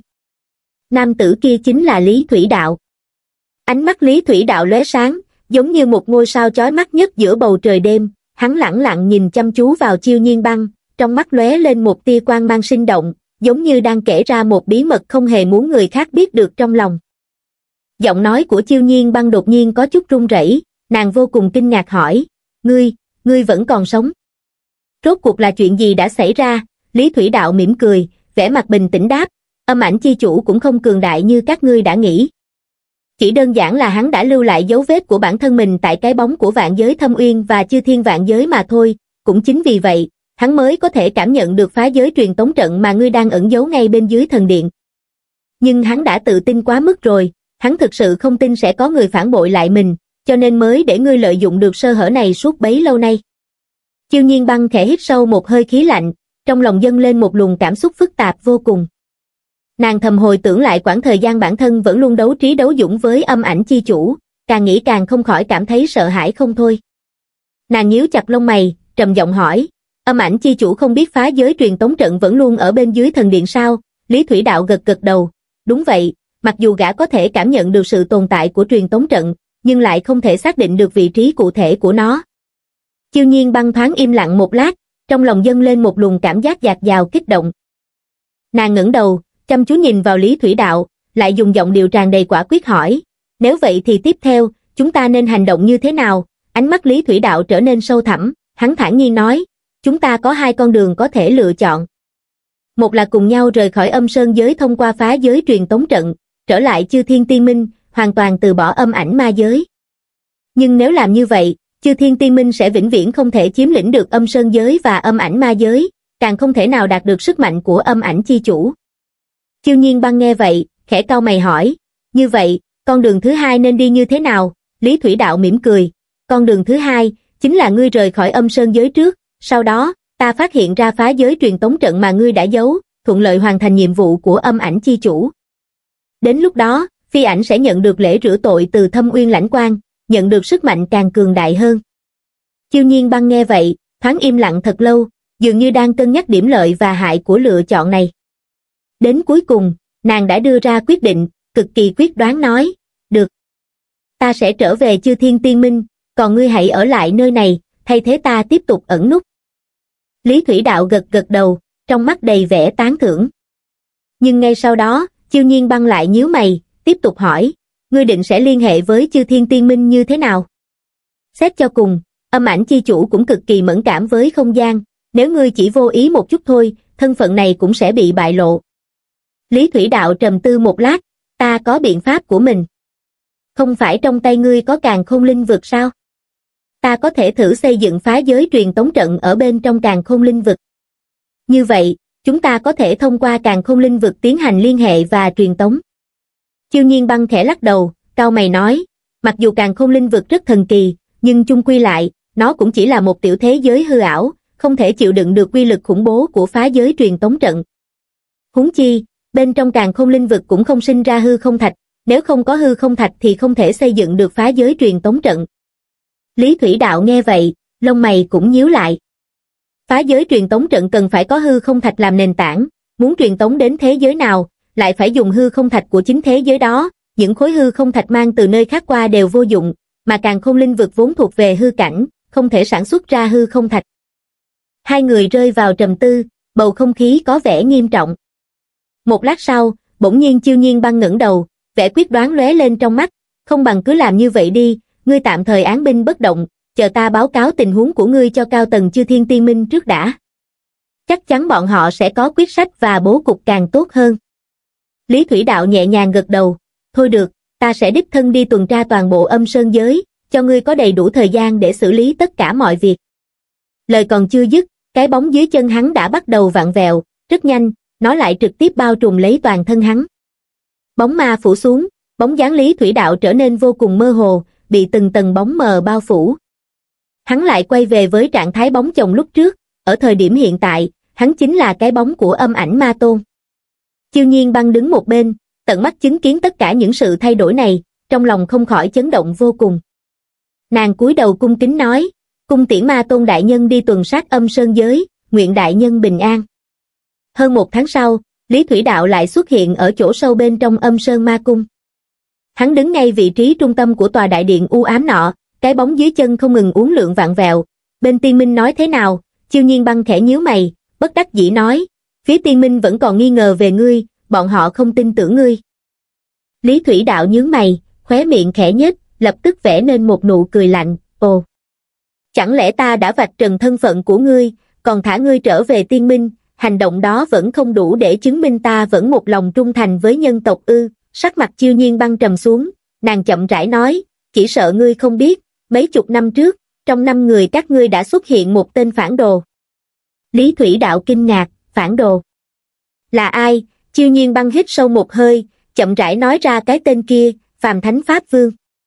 Nam tử kia chính là Lý Thủy Đạo. Ánh mắt Lý Thủy Đạo lóe sáng, giống như một ngôi sao chói mắt nhất giữa bầu trời đêm, hắn lẳng lặng nhìn chăm chú vào Chiêu Nhiên Băng, trong mắt lóe lên một tia quang mang sinh động, giống như đang kể ra một bí mật không hề muốn người khác biết được trong lòng. Giọng nói của Chiêu Nhiên Băng đột nhiên có chút run rẩy, nàng vô cùng kinh ngạc hỏi, ngươi, ngươi vẫn còn sống. Rốt cuộc là chuyện gì đã xảy ra? Lý Thủy Đạo mỉm cười, vẻ mặt bình tĩnh đáp, âm ảnh chi chủ cũng không cường đại như các ngươi đã nghĩ. Chỉ đơn giản là hắn đã lưu lại dấu vết của bản thân mình tại cái bóng của vạn giới thâm uyên và chư thiên vạn giới mà thôi, cũng chính vì vậy, hắn mới có thể cảm nhận được phá giới truyền tống trận mà ngươi đang ẩn giấu ngay bên dưới thần điện. Nhưng hắn đã tự tin quá mức rồi, hắn thực sự không tin sẽ có người phản bội lại mình, cho nên mới để ngươi lợi dụng được sơ hở này suốt bấy lâu nay. Chiêu Nhiên Băng khẽ hít sâu một hơi khí lạnh, trong lòng dâng lên một luồng cảm xúc phức tạp vô cùng. Nàng thầm hồi tưởng lại quãng thời gian bản thân vẫn luôn đấu trí đấu dũng với âm ảnh chi chủ, càng nghĩ càng không khỏi cảm thấy sợ hãi không thôi. Nàng nhíu chặt lông mày, trầm giọng hỏi, âm ảnh chi chủ không biết phá giới truyền tống trận vẫn luôn ở bên dưới thần điện sao? Lý Thủy Đạo gật gật đầu, đúng vậy, mặc dù gã có thể cảm nhận được sự tồn tại của truyền tống trận, nhưng lại không thể xác định được vị trí cụ thể của nó. Chiêu Nhiên Băng thoáng im lặng một lát, trong lòng dâng lên một luồng cảm giác dạt dào kích động. Nàng ngẩng đầu, chăm chú nhìn vào Lý Thủy Đạo, lại dùng giọng điệu tràn đầy quả quyết hỏi, nếu vậy thì tiếp theo, chúng ta nên hành động như thế nào? Ánh mắt Lý Thủy Đạo trở nên sâu thẳm, hắn thản nhiên nói, chúng ta có hai con đường có thể lựa chọn. Một là cùng nhau rời khỏi âm sơn giới thông qua phá giới truyền tống trận, trở lại chư thiên tiên minh, hoàn toàn từ bỏ âm ảnh ma giới. Nhưng nếu làm như vậy, chư thiên tiên minh sẽ vĩnh viễn không thể chiếm lĩnh được âm sơn giới và âm ảnh ma giới, càng không thể nào đạt được sức mạnh của âm ảnh chi chủ. Chiêu Nhiên Băng nghe vậy, khẽ cau mày hỏi, như vậy, con đường thứ hai nên đi như thế nào? Lý Thủy Đạo mỉm cười, con đường thứ hai, chính là ngươi rời khỏi âm sơn giới trước, sau đó, ta phát hiện ra phá giới truyền tống trận mà ngươi đã giấu, thuận lợi hoàn thành nhiệm vụ của âm ảnh chi chủ. Đến lúc đó, phi ảnh sẽ nhận được lễ rửa tội từ Thâm Uyên Lãnh Quan, nhận được sức mạnh càng cường đại hơn. Chiêu Nhiên Băng nghe vậy, thoáng im lặng thật lâu, dường như đang cân nhắc điểm lợi và hại của lựa chọn này. Đến cuối cùng, nàng đã đưa ra quyết định, cực kỳ quyết đoán nói, được. Ta sẽ trở về chư thiên tiên minh, còn ngươi hãy ở lại nơi này, thay thế ta tiếp tục ẩn núp. Lý Thủy Đạo gật gật đầu, trong mắt đầy vẻ tán thưởng. Nhưng ngay sau đó, Chiêu Nhiên Băng lại nhíu mày, tiếp tục hỏi, ngươi định sẽ liên hệ với chư thiên tiên minh như thế nào? Xét cho cùng, âm ảnh chi chủ cũng cực kỳ mẫn cảm với không gian, nếu ngươi chỉ vô ý một chút thôi, thân phận này cũng sẽ bị bại lộ. Lý Thủy Đạo trầm tư một lát, ta có biện pháp của mình. Không phải trong tay ngươi có càn khôn linh vực sao? Ta có thể thử xây dựng phá giới truyền tống trận ở bên trong càn khôn linh vực. Như vậy, chúng ta có thể thông qua càn khôn linh vực tiến hành liên hệ và truyền tống. Chiêu Nhiên Băng khẽ lắc đầu, cau mày nói, mặc dù càn khôn linh vực rất thần kỳ, nhưng chung quy lại, nó cũng chỉ là một tiểu thế giới hư ảo, không thể chịu đựng được quy lực khủng bố của phá giới truyền tống trận. Huống chi, bên trong càn khôn linh vực cũng không sinh ra hư không thạch, nếu không có hư không thạch thì không thể xây dựng được phá giới truyền tống trận. Lý Thủy Đạo nghe vậy, lông mày cũng nhíu lại. Phá giới truyền tống trận cần phải có hư không thạch làm nền tảng, muốn truyền tống đến thế giới nào, lại phải dùng hư không thạch của chính thế giới đó, những khối hư không thạch mang từ nơi khác qua đều vô dụng, mà càn khôn linh vực vốn thuộc về hư cảnh, không thể sản xuất ra hư không thạch. Hai người rơi vào trầm tư, bầu không khí có vẻ nghiêm trọng. Một lát sau, bỗng nhiên Chiêu Nhiên Băng ngẩng đầu, vẻ quyết đoán lóe lên trong mắt, không bằng cứ làm như vậy đi, ngươi tạm thời án binh bất động, chờ ta báo cáo tình huống của ngươi cho cao tầng chư thiên tiên minh trước đã. Chắc chắn bọn họ sẽ có quyết sách và bố cục càng tốt hơn. Lý Thủy Đạo nhẹ nhàng gật đầu, thôi được, ta sẽ đích thân đi tuần tra toàn bộ âm sơn giới, cho ngươi có đầy đủ thời gian để xử lý tất cả mọi việc. Lời còn chưa dứt, cái bóng dưới chân hắn đã bắt đầu vặn vẹo, rất nhanh, nó lại trực tiếp bao trùm lấy toàn thân hắn. Bóng ma phủ xuống, bóng dáng Lý Thủy Đạo trở nên vô cùng mơ hồ, bị từng tầng bóng mờ bao phủ. Hắn lại quay về với trạng thái bóng chồng lúc trước, ở thời điểm hiện tại, hắn chính là cái bóng của âm ảnh ma tôn. Chiêu Nhiên Băng đứng một bên, tận mắt chứng kiến tất cả những sự thay đổi này, trong lòng không khỏi chấn động vô cùng. Nàng cúi đầu cung kính nói, cung tiễn ma tôn đại nhân đi tuần sát âm sơn giới, nguyện đại nhân bình an. Hơn một tháng sau, Lý Thủy Đạo lại xuất hiện ở chỗ sâu bên trong âm sơn ma cung. Hắn đứng ngay vị trí trung tâm của tòa đại điện u ám nọ, cái bóng dưới chân không ngừng uốn lượn vặn vẹo. Bên Tiên Minh nói thế nào? Chiêu Nhiên Băng khẽ nhíu mày, bất đắc dĩ nói, phía Tiên Minh vẫn còn nghi ngờ về ngươi, bọn họ không tin tưởng ngươi. Lý Thủy Đạo nhướng mày, khóe miệng khẽ nhếch, lập tức vẽ nên một nụ cười lạnh, ồ. Chẳng lẽ ta đã vạch trần thân phận của ngươi, còn thả ngươi trở về Tiên Minh, hành động đó vẫn không đủ để chứng minh ta vẫn một lòng trung thành với nhân tộc ư? Sắc mặt Chiêu Nhiên Băng trầm xuống, nàng chậm rãi nói, chỉ sợ ngươi không biết, mấy chục năm trước, trong năm người các ngươi đã xuất hiện một tên phản đồ. Lý Thủy Đạo kinh ngạc, phản đồ. Là ai? Chiêu Nhiên Băng hít sâu một hơi, chậm rãi nói ra cái tên kia, Phàm Thánh Pháp Vương.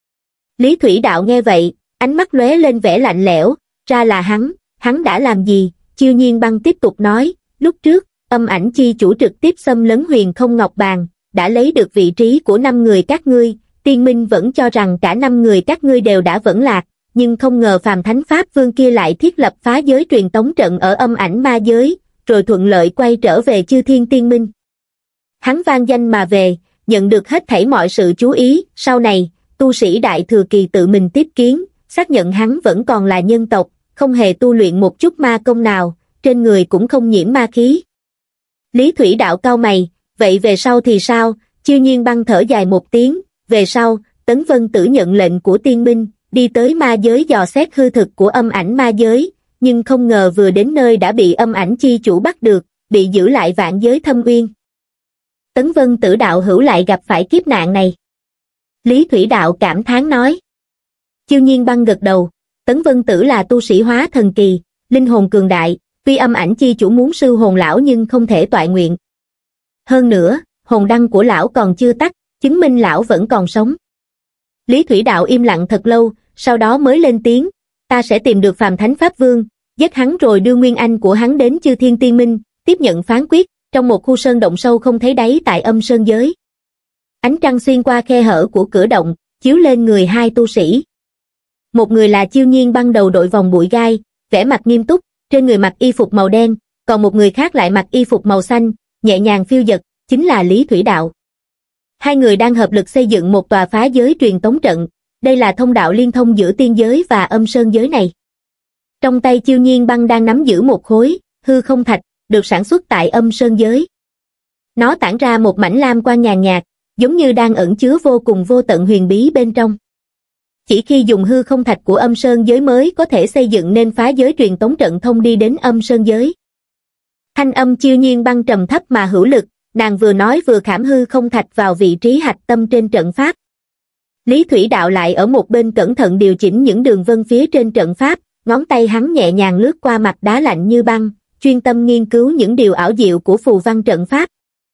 Lý Thủy Đạo nghe vậy, ánh mắt lóe lên vẻ lạnh lẽo, ra là hắn, hắn đã làm gì? Chiêu Nhiên Băng tiếp tục nói, lúc trước, âm ảnh chi chủ trực tiếp xâm lấn Huyền Không Ngọc Bàn, đã lấy được vị trí của năm người các ngươi, Tiên Minh vẫn cho rằng cả năm người các ngươi đều đã vẫn lạc, nhưng không ngờ Phàm Thánh Pháp Vương kia lại thiết lập phá giới truyền tống trận ở âm ảnh ma giới, rồi thuận lợi quay trở về Chư Thiên Tiên Minh. Hắn vang danh mà về, nhận được hết thảy mọi sự chú ý, sau này, tu sĩ Đại Thừa Kỳ tự mình tiếp kiến, xác nhận hắn vẫn còn là nhân tộc, không hề tu luyện một chút ma công nào, trên người cũng không nhiễm ma khí. Lý Thủy Đạo cau mày, vậy về sau thì sao? Chiêu Nhiên Băng thở dài một tiếng, về sau, Tấn Vân Tử nhận lệnh của Tiên Minh, đi tới ma giới dò xét hư thực của âm ảnh ma giới, nhưng không ngờ vừa đến nơi đã bị âm ảnh chi chủ bắt được, bị giữ lại vạn giới thâm uyên. Tấn Vân Tử đạo hữu lại gặp phải kiếp nạn này. Lý Thủy Đạo cảm thán nói. Chiêu Nhiên Băng gật đầu, Tấn Vân Tử là tu sĩ hóa thần kỳ, linh hồn cường đại, tuy âm ảnh chi chủ muốn sư hồn lão nhưng không thể toại nguyện. Hơn nữa, hồn đăng của lão còn chưa tắt, chứng minh lão vẫn còn sống. Lý Thủy Đạo im lặng thật lâu, sau đó mới lên tiếng, ta sẽ tìm được Phàm Thánh Pháp Vương, giết hắn rồi đưa nguyên anh của hắn đến Chư Thiên Tiên Minh, tiếp nhận phán quyết, trong một khu sơn động sâu không thấy đáy tại âm sơn giới. Ánh trăng xuyên qua khe hở của cửa động, chiếu lên người hai tu sĩ. Một người là Chiêu Nhiên Băng đầu đội vòng bụi gai, vẻ mặt nghiêm túc, trên người mặc y phục màu đen, còn một người khác lại mặc y phục màu xanh, nhẹ nhàng phiêu dật, chính là Lý Thủy Đạo. Hai người đang hợp lực xây dựng một tòa phá giới truyền tống trận, đây là thông đạo liên thông giữa tiên giới và âm sơn giới này. Trong tay Chiêu Nhiên Băng đang nắm giữ một khối hư không thạch, được sản xuất tại âm sơn giới. Nó tản ra một mảnh lam quang nhàn nhạt, giống như đang ẩn chứa vô cùng vô tận huyền bí bên trong. Chỉ khi dùng hư không thạch của âm sơn giới mới có thể xây dựng nên phá giới truyền tống trận thông đi đến âm sơn giới. Thanh âm Chiêu Nhiên Băng trầm thấp mà hữu lực, nàng vừa nói vừa khảm hư không thạch vào vị trí hạch tâm trên trận pháp. Lý Thủy Đạo lại ở một bên cẩn thận điều chỉnh những đường vân phía trên trận pháp, ngón tay hắn nhẹ nhàng lướt qua mặt đá lạnh như băng, chuyên tâm nghiên cứu những điều ảo diệu của phù văn trận pháp.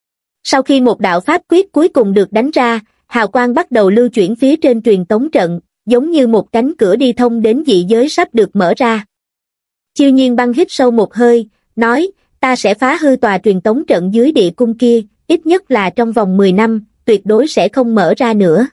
Sau khi một đạo pháp quyết cuối cùng được đánh ra, hào quang bắt đầu lưu chuyển phía trên truyền tống trận, giống như một cánh cửa đi thông đến dị giới sắp được mở ra. Chiêu Nhiên Băng hít sâu một hơi, nói, ta sẽ phá hư tòa truyền tống trận dưới địa cung kia, ít nhất là trong vòng mười năm, tuyệt đối sẽ không mở ra nữa.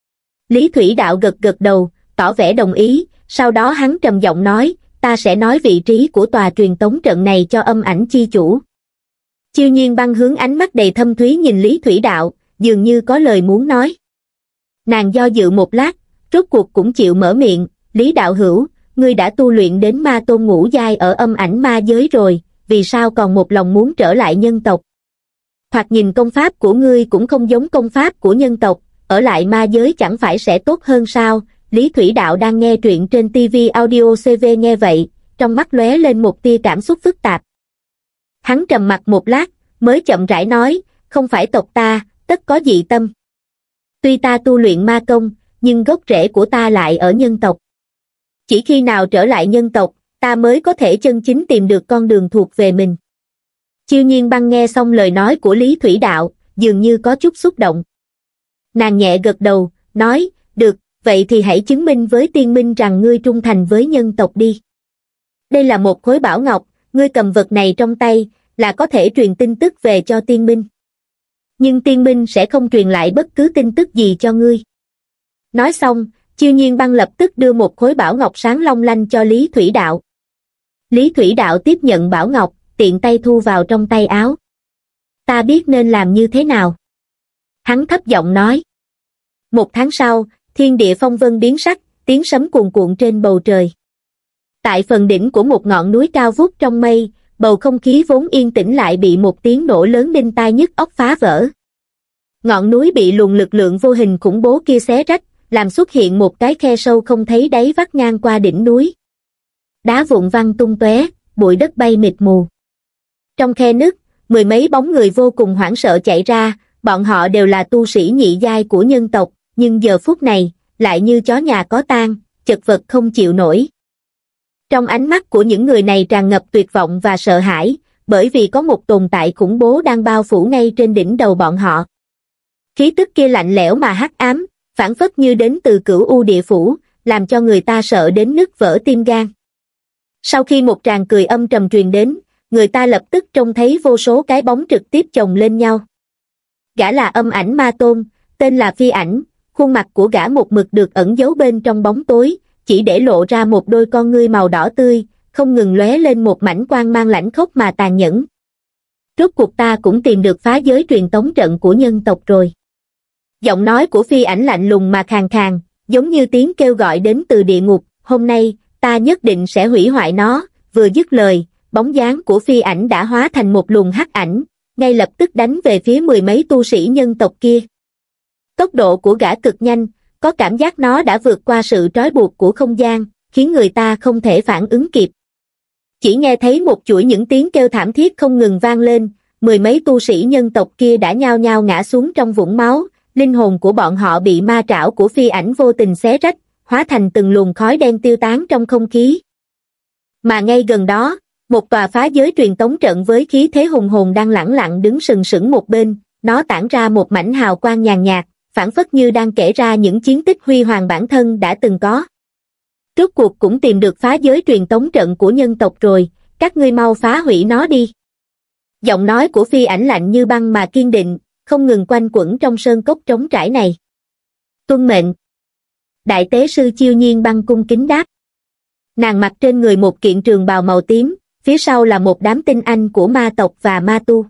Lý Thủy Đạo gật gật đầu, tỏ vẻ đồng ý, sau đó hắn trầm giọng nói, ta sẽ nói vị trí của tòa truyền tống trận này cho âm ảnh chi chủ. Chiêu Nhiên Băng hướng ánh mắt đầy thâm thúy nhìn Lý Thủy Đạo, dường như có lời muốn nói. Nàng do dự một lát, rốt cuộc cũng chịu mở miệng, Lý đạo hữu, ngươi đã tu luyện đến ma tôn ngũ giai ở âm ảnh ma giới rồi, vì sao còn một lòng muốn trở lại nhân tộc? Thoạt nhìn công pháp của ngươi cũng không giống công pháp của nhân tộc, ở lại ma giới chẳng phải sẽ tốt hơn sao? Lý Thủy Đạo đang nghe truyện trên ti vi Audio xê vê nghe vậy, trong mắt lóe lên một tia cảm xúc phức tạp. Hắn trầm mặc một lát, mới chậm rãi nói, không phải tộc ta, tất có dị tâm. Tuy ta tu luyện ma công, nhưng gốc rễ của ta lại ở nhân tộc. Chỉ khi nào trở lại nhân tộc, ta mới có thể chân chính tìm được con đường thuộc về mình. Chiêu Nhiên Băng nghe xong lời nói của Lý Thủy Đạo, dường như có chút xúc động. Nàng nhẹ gật đầu, nói, được, vậy thì hãy chứng minh với tiên minh rằng ngươi trung thành với nhân tộc đi. Đây là một khối bảo ngọc, ngươi cầm vật này trong tay, là có thể truyền tin tức về cho tiên minh. Nhưng tiên minh sẽ không truyền lại bất cứ tin tức gì cho ngươi. Nói xong, Chiêu Nhiên Băng lập tức đưa một khối bảo ngọc sáng long lanh cho Lý Thủy Đạo. Lý Thủy Đạo tiếp nhận bảo ngọc, tiện tay thu vào trong tay áo. Ta biết nên làm như thế nào. Hắn thấp giọng nói. Một tháng sau, thiên địa phong vân biến sắc, tiếng sấm cuồn cuộn trên bầu trời. Tại phần đỉnh của một ngọn núi cao vút trong mây, bầu không khí vốn yên tĩnh lại bị một tiếng nổ lớn đinh tai nhức óc phá vỡ. Ngọn núi bị luồng lực lượng vô hình khủng bố kia xé rách, làm xuất hiện một cái khe sâu không thấy đáy vắt ngang qua đỉnh núi. Đá vụn văng tung tóe, bụi đất bay mịt mù. Trong khe nứt, mười mấy bóng người vô cùng hoảng sợ chạy ra, bọn họ đều là tu sĩ nhị giai của nhân tộc, nhưng giờ phút này, lại như chó nhà có tang, chật vật không chịu nổi. Trong ánh mắt của những người này tràn ngập tuyệt vọng và sợ hãi, bởi vì có một tồn tại khủng bố đang bao phủ ngay trên đỉnh đầu bọn họ. Khí tức kia lạnh lẽo mà hắc ám, phảng phất như đến từ cửu u địa phủ, làm cho người ta sợ đến nứt vỡ tim gan. Sau khi một tràng cười âm trầm truyền đến, người ta lập tức trông thấy vô số cái bóng trực tiếp chồng lên nhau. Gã là Âm Ảnh Ma Tôn, tên là Phi Ảnh, khuôn mặt của gã một mực được ẩn giấu bên trong bóng tối, chỉ để lộ ra một đôi con ngươi màu đỏ tươi, không ngừng lóe lên một mảnh quang mang lãnh khốc mà tàn nhẫn. Rốt cuộc ta cũng tìm được phá giới truyền tống trận của nhân tộc rồi. Giọng nói của Phi Ảnh lạnh lùng mà khàn khàn, giống như tiếng kêu gọi đến từ địa ngục, hôm nay, ta nhất định sẽ hủy hoại nó. Vừa dứt lời, bóng dáng của Phi Ảnh đã hóa thành một luồng hắc ảnh, ngay lập tức đánh về phía mười mấy tu sĩ nhân tộc kia. Tốc độ của gã cực nhanh, có cảm giác nó đã vượt qua sự trói buộc của không gian, khiến người ta không thể phản ứng kịp. Chỉ nghe thấy một chuỗi những tiếng kêu thảm thiết không ngừng vang lên, mười mấy tu sĩ nhân tộc kia đã nhao nhao ngã xuống trong vũng máu, linh hồn của bọn họ bị ma trảo của Phi Ảnh vô tình xé rách, hóa thành từng luồng khói đen tiêu tán trong không khí. Mà ngay gần đó, một tòa phá giới truyền tống trận với khí thế hùng hồn đang lẳng lặng đứng sừng sững một bên, nó tản ra một mảnh hào quang nhàn nhạt, phảng phất như đang kể ra những chiến tích huy hoàng bản thân đã từng có. Rốt cuộc cũng tìm được phá giới truyền tống trận của nhân tộc rồi, các ngươi mau phá hủy nó đi. Giọng nói của Phi Ảnh lạnh như băng mà kiên định, không ngừng quanh quẩn trong sơn cốc trống trải này. Tuân mệnh. Đại tế sư Chiêu Nhiên Băng cung kính đáp. Nàng mặc trên người một kiện trường bào màu tím, phía sau là một đám tinh anh của ma tộc và ma tu.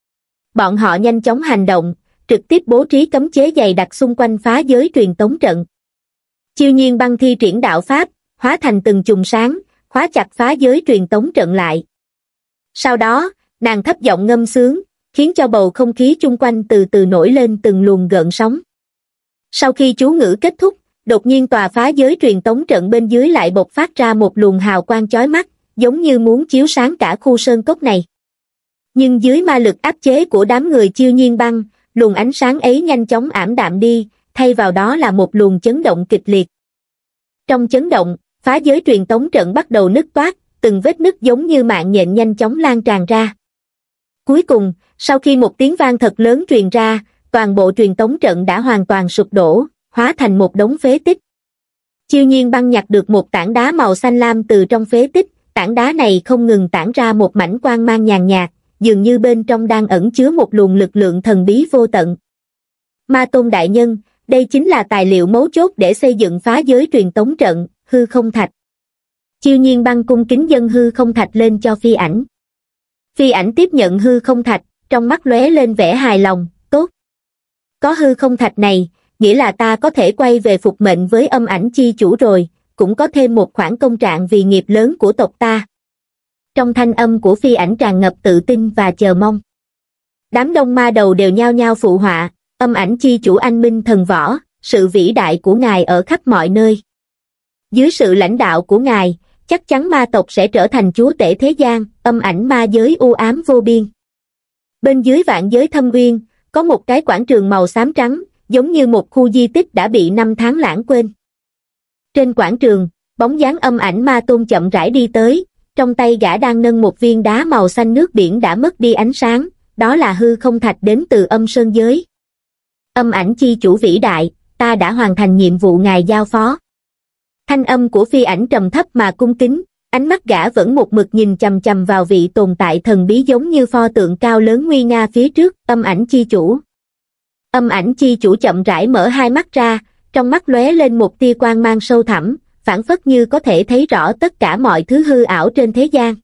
Bọn họ nhanh chóng hành động, trực tiếp bố trí cấm chế dày đặc xung quanh phá giới truyền tống trận. Chiêu Nhiên Băng thi triển đạo pháp, hóa thành từng chùm sáng, khóa chặt phá giới truyền tống trận lại. Sau đó, nàng thấp giọng ngâm sướng, khiến cho bầu không khí chung quanh từ từ nổi lên từng luồng gợn sóng. Sau khi chú ngữ kết thúc, đột nhiên tòa phá giới truyền tống trận bên dưới lại bộc phát ra một luồng hào quang chói mắt, giống như muốn chiếu sáng cả khu sơn cốc này. Nhưng dưới ma lực áp chế của đám người Chiêu Nhiên Băng, luồng ánh sáng ấy nhanh chóng ảm đạm đi, thay vào đó là một luồng chấn động kịch liệt. Trong chấn động, phá giới truyền tống trận bắt đầu nứt toác, từng vết nứt giống như mạng nhện nhanh chóng lan tràn ra. Cuối cùng, sau khi một tiếng vang thật lớn truyền ra, toàn bộ truyền tống trận đã hoàn toàn sụp đổ, hóa thành một đống phế tích. Chiêu Nhiên Băng nhặt được một tảng đá màu xanh lam từ trong phế tích, tảng đá này không ngừng tản ra một mảnh quang mang nhàn nhạt, dường như bên trong đang ẩn chứa một luồng lực lượng thần bí vô tận. Ma Tôn đại nhân, đây chính là tài liệu mấu chốt để xây dựng phá giới truyền tống trận, hư không thạch. Chiêu Nhiên Băng cung kính dâng hư không thạch lên cho Phi Ảnh. Phi Ảnh tiếp nhận hư không thạch, trong mắt lóe lên vẻ hài lòng, tốt. Có hư không thạch này, nghĩa là ta có thể quay về phục mệnh với Âm Ảnh chi chủ rồi, cũng có thêm một khoản công trạng vì nghiệp lớn của tộc ta. Trong thanh âm của Phi Ảnh tràn ngập tự tin và chờ mong. Đám đông ma đầu đều nhao nhao phụ họa, Âm Ảnh chi chủ anh minh thần võ, sự vĩ đại của ngài ở khắp mọi nơi. Dưới sự lãnh đạo của ngài, chắc chắn ma tộc sẽ trở thành chúa tể thế gian, âm ảnh ma giới u ám vô biên. Bên dưới vạn giới thâm uyên, có một cái quảng trường màu xám trắng, giống như một khu di tích đã bị năm tháng lãng quên. Trên quảng trường, bóng dáng Âm Ảnh Ma Tôn chậm rãi đi tới, trong tay gã đang nâng một viên đá màu xanh nước biển đã mất đi ánh sáng, đó là hư không thạch đến từ âm sơn giới. Âm Ảnh chi chủ vĩ đại, ta ta đã hoàn thành nhiệm vụ ngài giao phó. Thanh âm của Phi Ảnh trầm thấp mà cung kính, ánh mắt gã vẫn một mực nhìn chằm chằm vào vị tồn tại thần bí giống như pho tượng cao lớn nguy nga phía trước, Âm Ảnh chi chủ. Âm Ảnh chi chủ chậm rãi mở hai mắt ra, trong mắt lóe lên một tia quang mang sâu thẳm, phảng phất như có thể thấy rõ tất cả mọi thứ hư ảo trên thế gian.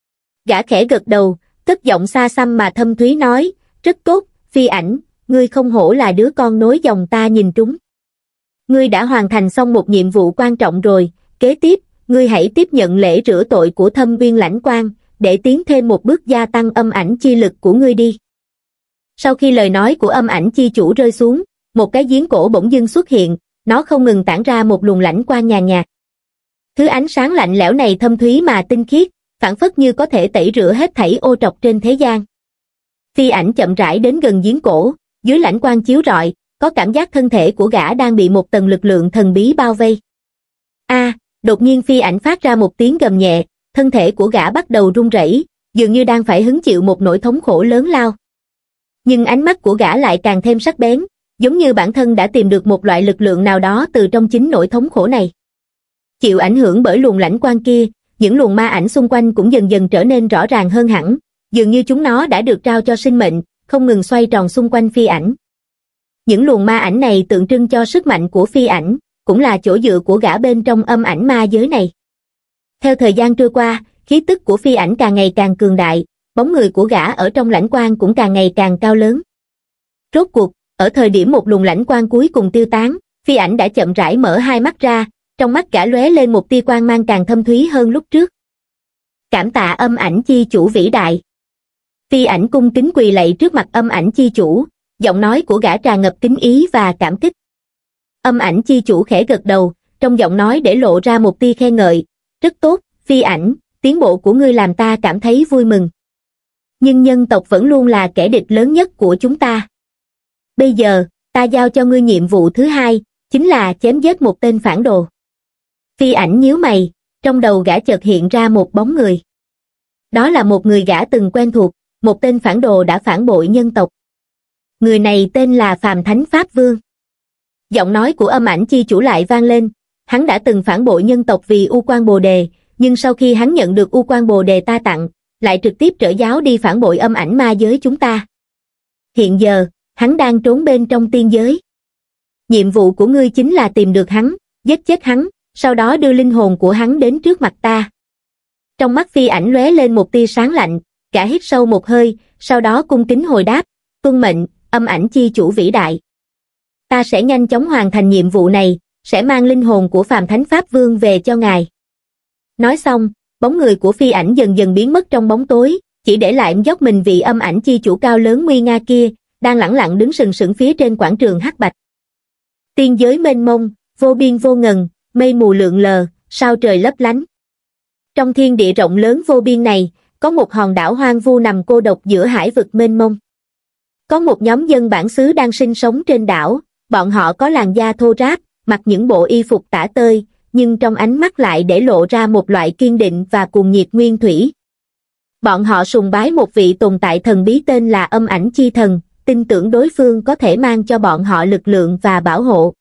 Gã khẽ gật đầu, cất giọng xa xăm mà thâm thúy nói, rất tốt, Phi Ảnh, ngươi không hổ là đứa con nối dòng ta nhìn trúng. Ngươi đã hoàn thành xong một nhiệm vụ quan trọng rồi, kế tiếp, ngươi hãy tiếp nhận lễ rửa tội của Thâm Uyên Lãnh Quan, để tiến thêm một bước gia tăng âm ảnh chi lực của ngươi đi. Sau khi lời nói của âm ảnh chi chủ rơi xuống, một cái giếng cổ bỗng dưng xuất hiện, nó không ngừng tản ra một luồng lãnh quang nhàn nhạt. Thứ ánh sáng lạnh lẽo này thâm thúy mà tinh khiết, phảng phất như có thể tẩy rửa hết thảy ô trọc trên thế gian. Phi Ảnh chậm rãi đến gần giếng cổ, dưới lãnh quang chiếu rọi, có cảm giác thân thể của gã đang bị một tầng lực lượng thần bí bao vây. A, đột nhiên Phi Ảnh phát ra một tiếng gầm nhẹ, thân thể của gã bắt đầu run rẩy, dường như đang phải hứng chịu một nỗi thống khổ lớn lao. Nhưng ánh mắt của gã lại càng thêm sắc bén, giống như bản thân đã tìm được một loại lực lượng nào đó từ trong chính nỗi thống khổ này. Chịu ảnh hưởng bởi luồng lãnh quang kia, những luồng ma ảnh xung quanh cũng dần dần trở nên rõ ràng hơn hẳn, dường như chúng nó đã được trao cho sinh mệnh, không ngừng xoay tròn xung quanh Phi Ảnh. Những luồng ma ảnh này tượng trưng cho sức mạnh của Phi Ảnh, cũng là chỗ dựa của gã bên trong âm ảnh ma giới này. Theo thời gian trôi qua, khí tức của Phi Ảnh càng ngày càng cường đại, bóng người của gã ở trong lãnh quang cũng càng ngày càng cao lớn. Rốt cuộc, ở thời điểm một luồng lãnh quang cuối cùng tiêu tán, Phi Ảnh đã chậm rãi mở hai mắt ra, trong mắt gã lóe lên một tia quang mang càng thâm thúy hơn lúc trước. Cảm tạ âm ảnh chi chủ vĩ đại. Phi Ảnh cung kính quỳ lạy trước mặt âm ảnh chi chủ, giọng nói của gã tràn ngập kính ý và cảm kích. Âm ảnh chi chủ khẽ gật đầu, trong giọng nói để lộ ra một tia khen ngợi, rất tốt, Phi Ảnh, tiến bộ của ngươi làm ta cảm thấy vui mừng. Nhưng nhân tộc vẫn luôn là kẻ địch lớn nhất của chúng ta. Bây giờ, ta giao cho ngươi nhiệm vụ thứ hai, chính là chém giết một tên phản đồ. Phi Ảnh nhíu mày, trong đầu gã chợt hiện ra một bóng người. Đó là một người gã từng quen thuộc, một tên phản đồ đã phản bội nhân tộc. Người này tên là Phàm Thánh Pháp Vương. Giọng nói của âm ảnh chi chủ lại vang lên, hắn đã từng phản bội nhân tộc vì U Quan Bồ Đề, nhưng sau khi hắn nhận được U Quan Bồ Đề ta tặng, lại trực tiếp trở giáo đi phản bội âm ảnh ma giới chúng ta. Hiện giờ, hắn đang trốn bên trong tiên giới. Nhiệm vụ của ngươi chính là tìm được hắn, giết chết hắn, sau đó đưa linh hồn của hắn đến trước mặt ta. Trong mắt Phi Ảnh lóe lên một tia sáng lạnh, gã hít sâu một hơi, sau đó cung kính hồi đáp, tuân mệnh, âm ảnh chi chủ vĩ đại. Ta sẽ nhanh chóng hoàn thành nhiệm vụ này, sẽ mang linh hồn của Phàm Thánh Pháp Vương về cho ngài. Nói xong, bóng người của Phi Ảnh dần dần biến mất trong bóng tối, chỉ để lại dốc mình vị âm ảnh chi chủ cao lớn nguy nga kia, đang lẳng lặng đứng sừng sững phía trên quảng trường hắc bạch. Tiên giới mênh mông, vô biên vô ngần, mây mù lượn lờ, sao trời lấp lánh. Trong thiên địa rộng lớn vô biên này, có một hòn đảo hoang vu nằm cô độc giữa hải vực mênh mông. Có một nhóm dân bản xứ đang sinh sống trên đảo, bọn họ có làn da thô ráp, mặc những bộ y phục tả tơi, nhưng trong ánh mắt lại để lộ ra một loại kiên định và cuồng nhiệt nguyên thủy. Bọn họ sùng bái một vị tồn tại thần bí tên là âm ảnh chi thần, tin tưởng đối phương có thể mang cho bọn họ lực lượng và bảo hộ.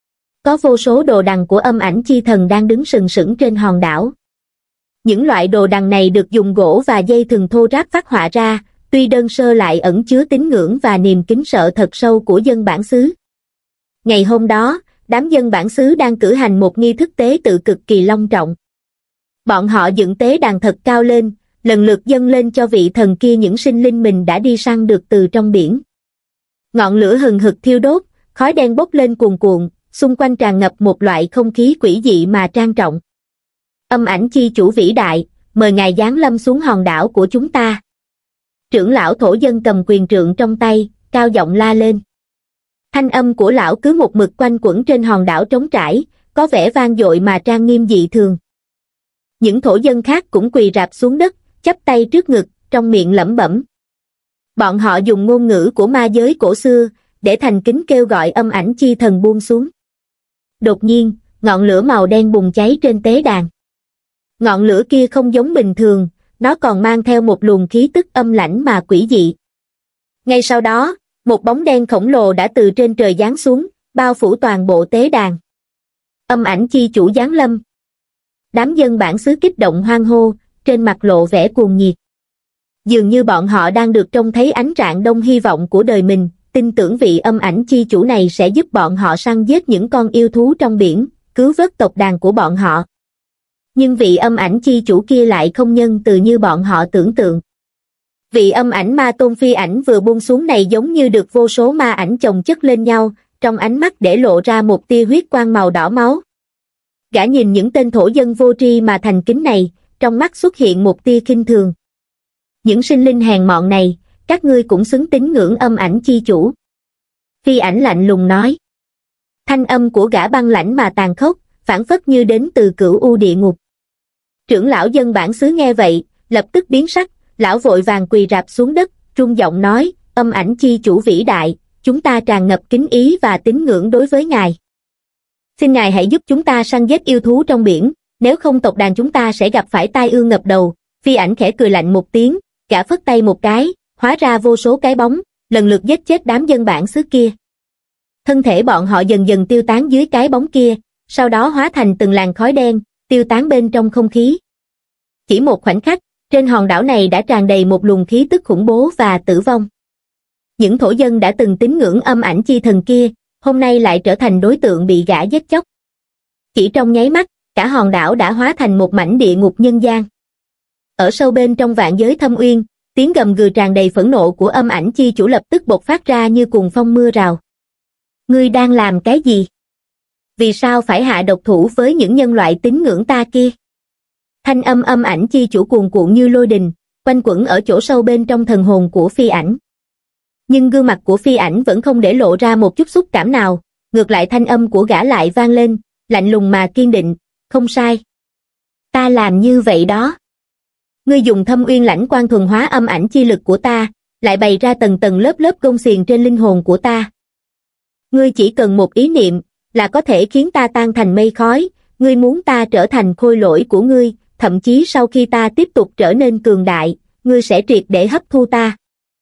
Có vô số đồ đằng của âm ảnh chi thần đang đứng sừng sững trên hòn đảo. Những loại đồ đằng này được dùng gỗ và dây thừng thô ráp phát họa ra, tuy đơn sơ lại ẩn chứa tín ngưỡng và niềm kính sợ thật sâu của dân bản xứ. Ngày hôm đó, đám dân bản xứ đang cử hành một nghi thức tế tự cực kỳ long trọng. Bọn họ dựng tế đàn thật cao lên, lần lượt dâng lên cho vị thần kia những sinh linh mình đã đi săn được từ trong biển. Ngọn lửa hừng hực thiêu đốt, khói đen bốc lên cuồn cuộn, xung quanh tràn ngập một loại không khí quỷ dị mà trang trọng. Âm ảnh chi chủ vĩ đại, mời ngài giáng lâm xuống hòn đảo của chúng ta. Trưởng lão thổ dân cầm quyền trượng trong tay, cao giọng la lên. Thanh âm của lão cứ một mực quanh quẩn trên hòn đảo trống trải, có vẻ vang dội mà trang nghiêm dị thường. Những thổ dân khác cũng quỳ rạp xuống đất, chắp tay trước ngực, trong miệng lẩm bẩm. Bọn họ dùng ngôn ngữ của ma giới cổ xưa, để thành kính kêu gọi âm ảnh chi thần buông xuống. Đột nhiên, ngọn lửa màu đen bùng cháy trên tế đàn. Ngọn lửa kia không giống bình thường, nó còn mang theo một luồng khí tức âm lãnh mà quỷ dị. Ngay sau đó, một bóng đen khổng lồ đã từ trên trời giáng xuống, bao phủ toàn bộ tế đàn. Âm ảnh chi chủ giáng lâm. Đám dân bản xứ kích động hoan hô, trên mặt lộ vẻ cuồng nhiệt. Dường như bọn họ đang được trông thấy ánh rạng đông hy vọng của đời mình, tin tưởng vị âm ảnh chi chủ này sẽ giúp bọn họ săn giết những con yêu thú trong biển, cứu vớt tộc đàn của bọn họ. Nhưng vị âm ảnh chi chủ kia lại không nhân từ như bọn họ tưởng tượng. Vị âm ảnh ma tôn phi ảnh vừa buông xuống này giống như được vô số ma ảnh chồng chất lên nhau, trong ánh mắt để lộ ra một tia huyết quang màu đỏ máu. Gã nhìn những tên thổ dân vô tri mà thành kính này, trong mắt xuất hiện một tia khinh thường. Những sinh linh hèn mọn này, các ngươi cũng xứng tín ngưỡng âm ảnh chi chủ. Phi ảnh lạnh lùng nói. Thanh âm của gã băng lãnh mà tàn khốc, phảng phất như đến từ cửu u địa ngục. Trưởng lão dân bản xứ nghe vậy, lập tức biến sắc, lão vội vàng quỳ rạp xuống đất, run giọng nói, âm ảnh chi chủ vĩ đại, chúng ta tràn ngập kính ý và tín ngưỡng đối với ngài. Xin ngài hãy giúp chúng ta săn giết yêu thú trong biển, nếu không tộc đàn chúng ta sẽ gặp phải tai ương ngập đầu. Phi ảnh khẽ cười lạnh một tiếng, gã phất tay một cái, hóa ra vô số cái bóng, lần lượt giết chết đám dân bản xứ kia. Thân thể bọn họ dần dần tiêu tán dưới cái bóng kia, sau đó hóa thành từng làn khói đen, tiêu tán bên trong không khí. Chỉ một khoảnh khắc, trên hòn đảo này đã tràn đầy một luồng khí tức khủng bố và tử vong. Những thổ dân đã từng tín ngưỡng âm ảnh chi thần kia, hôm nay lại trở thành đối tượng bị gã giết chóc. Chỉ trong nháy mắt, cả hòn đảo đã hóa thành một mảnh địa ngục nhân gian. Ở sâu bên trong vạn giới thâm uyên, tiếng gầm gừ tràn đầy phẫn nộ của âm ảnh chi chủ lập tức bộc phát ra như cuồng phong mưa rào. Ngươi đang làm cái gì? Vì sao phải hạ độc thủ với những nhân loại tín ngưỡng ta kia? Thanh âm âm ảnh chi chủ cuồn cuộn như lôi đình, quanh quẩn ở chỗ sâu bên trong thần hồn của phi ảnh. Nhưng gương mặt của phi ảnh vẫn không để lộ ra một chút xúc cảm nào, ngược lại thanh âm của gã lại vang lên, lạnh lùng mà kiên định, không sai. Ta làm như vậy đó. Ngươi dùng thâm uyên lãnh quan thuần hóa âm ảnh chi lực của ta, lại bày ra tầng tầng lớp lớp gông xiềng trên linh hồn của ta. Ngươi chỉ cần một ý niệm, là có thể khiến ta tan thành mây khói, ngươi muốn ta trở thành khôi lỗi của ngươi, thậm chí sau khi ta tiếp tục trở nên cường đại, ngươi sẽ triệt để hấp thu ta.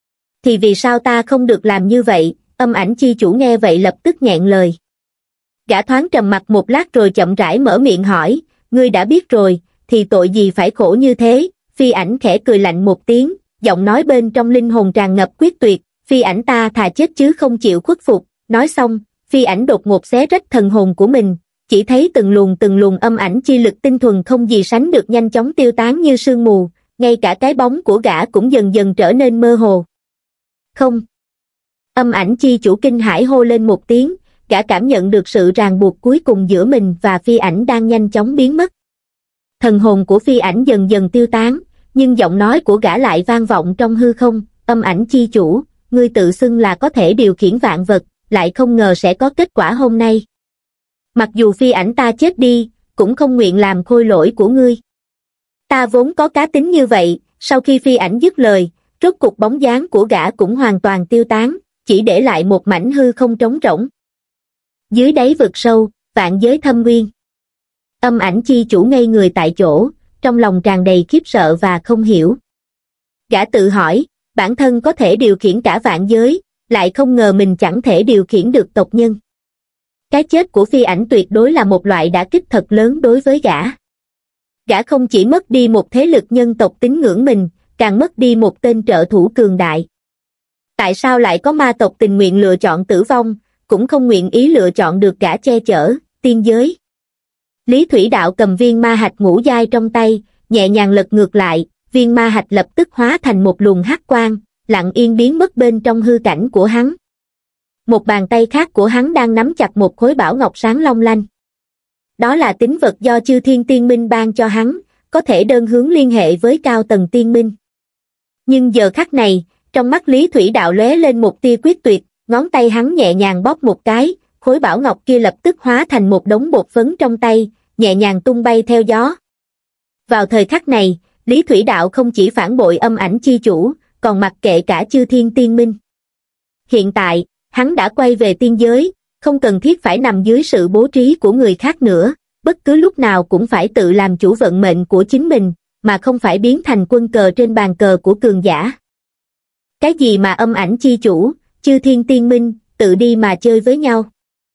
Thì vì sao ta không được làm như vậy? Âm ảnh chi chủ nghe vậy lập tức nghẹn lời. Gã thoáng trầm mặc một lát rồi chậm rãi mở miệng hỏi, ngươi đã biết rồi, thì tội gì phải khổ như thế? Phi ảnh khẽ cười lạnh một tiếng, giọng nói bên trong linh hồn tràn ngập quyết tuyệt, phi ảnh ta thà chết chứ không chịu khuất phục. Nói xong, phi ảnh đột ngột xé rách thần hồn của mình, chỉ thấy từng luồng từng luồng âm ảnh chi lực tinh thuần không gì sánh được nhanh chóng tiêu tán như sương mù, ngay cả cái bóng của gã cũng dần dần trở nên mơ hồ. Không. Âm ảnh chi chủ kinh hãi hô lên một tiếng, gã cảm nhận được sự ràng buộc cuối cùng giữa mình và phi ảnh đang nhanh chóng biến mất. Thần hồn của phi ảnh dần dần tiêu tán, nhưng giọng nói của gã lại vang vọng trong hư không, âm ảnh chi chủ, ngươi tự xưng là có thể điều khiển vạn vật, lại không ngờ sẽ có kết quả hôm nay. Mặc dù phi ảnh ta chết đi, cũng không nguyện làm khôi lỗi của ngươi. Ta vốn có cá tính như vậy, sau khi phi ảnh dứt lời, rốt cục bóng dáng của gã cũng hoàn toàn tiêu tán, chỉ để lại một mảnh hư không trống rỗng. Dưới đáy vực sâu, vạn giới thâm uyên. Âm ảnh chi chủ ngây người tại chỗ, trong lòng tràn đầy khiếp sợ và không hiểu. Gã tự hỏi, bản thân có thể điều khiển cả vạn giới, lại không ngờ mình chẳng thể điều khiển được tộc nhân. Cái chết của phi ảnh tuyệt đối là một loại đả kích thật lớn đối với gã. Gã không chỉ mất đi một thế lực nhân tộc tín ngưỡng mình, càng mất đi một tên trợ thủ cường đại. Tại sao lại có ma tộc tình nguyện lựa chọn tử vong, cũng không nguyện ý lựa chọn được gã che chở, tiên giới? Lý Thủy Đạo cầm viên ma hạch ngũ giai trong tay, nhẹ nhàng lật ngược lại, viên ma hạch lập tức hóa thành một luồng hắc quang, lặng yên biến mất bên trong hư cảnh của hắn. Một bàn tay khác của hắn đang nắm chặt một khối bảo ngọc sáng long lanh. Đó là tín vật do Chư Thiên Tiên Minh ban cho hắn, có thể đơn hướng liên hệ với cao tầng tiên minh. Nhưng giờ khắc này, trong mắt Lý Thủy Đạo lóe lên một tia quyết tuyệt, ngón tay hắn nhẹ nhàng bóp một cái, khối bảo ngọc kia lập tức hóa thành một đống bột phấn trong tay, nhẹ nhàng tung bay theo gió. Vào thời khắc này, Lý Thủy Đạo không chỉ phản bội âm ảnh chi chủ, còn mặc kệ cả Chư Thiên Tiên Minh. Hiện tại, hắn đã quay về tiên giới, không cần thiết phải nằm dưới sự bố trí của người khác nữa, bất cứ lúc nào cũng phải tự làm chủ vận mệnh của chính mình, mà không phải biến thành quân cờ trên bàn cờ của cường giả. Cái gì mà âm ảnh chi chủ, Chư Thiên Tiên Minh, tự đi mà chơi với nhau.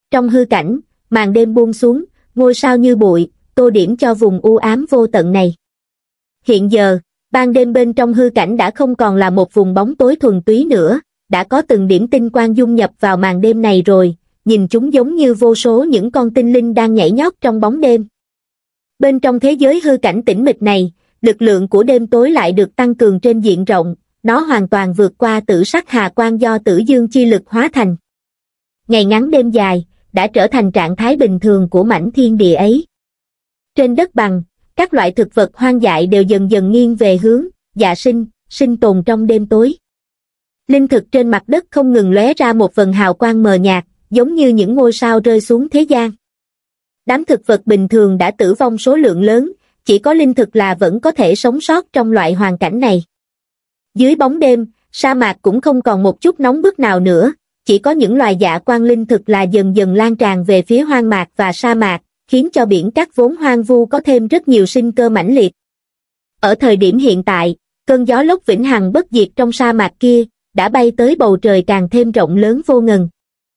Trong hư cảnh, màn đêm buông xuống, ngôi sao như bụi, tô điểm cho vùng u ám vô tận này. Hiện giờ, ban đêm bên trong hư cảnh đã không còn là một vùng bóng tối thuần túy nữa, đã có từng điểm tinh quang dung nhập vào màn đêm này rồi, nhìn chúng giống như vô số những con tinh linh đang nhảy nhót trong bóng đêm. Bên trong thế giới hư cảnh tĩnh mịch này, lực lượng của đêm tối lại được tăng cường trên diện rộng, nó hoàn toàn vượt qua tử sắc hà quang do tử dương chi lực hóa thành. Ngày ngắn đêm dài, đã trở thành trạng thái bình thường của mảnh thiên địa ấy. Trên đất bằng, các loại thực vật hoang dại đều dần dần nghiêng về hướng dạ sinh, sinh tồn trong đêm tối. Linh thực trên mặt đất không ngừng lóe ra một vầng hào quang mờ nhạt, giống như những ngôi sao rơi xuống thế gian. Đám thực vật bình thường đã tử vong số lượng lớn, chỉ có linh thực là vẫn có thể sống sót trong loại hoàn cảnh này. Dưới bóng đêm, sa mạc cũng không còn một chút nóng bức nào nữa, chỉ có những loài dạ quang linh thực là dần dần lan tràn về phía hoang mạc và sa mạc, khiến cho biển cát vốn hoang vu có thêm rất nhiều sinh cơ mãnh liệt. Ở thời điểm hiện tại, cơn gió lốc vĩnh hằng bất diệt trong sa mạc kia, đã bay tới bầu trời càng thêm rộng lớn vô ngần.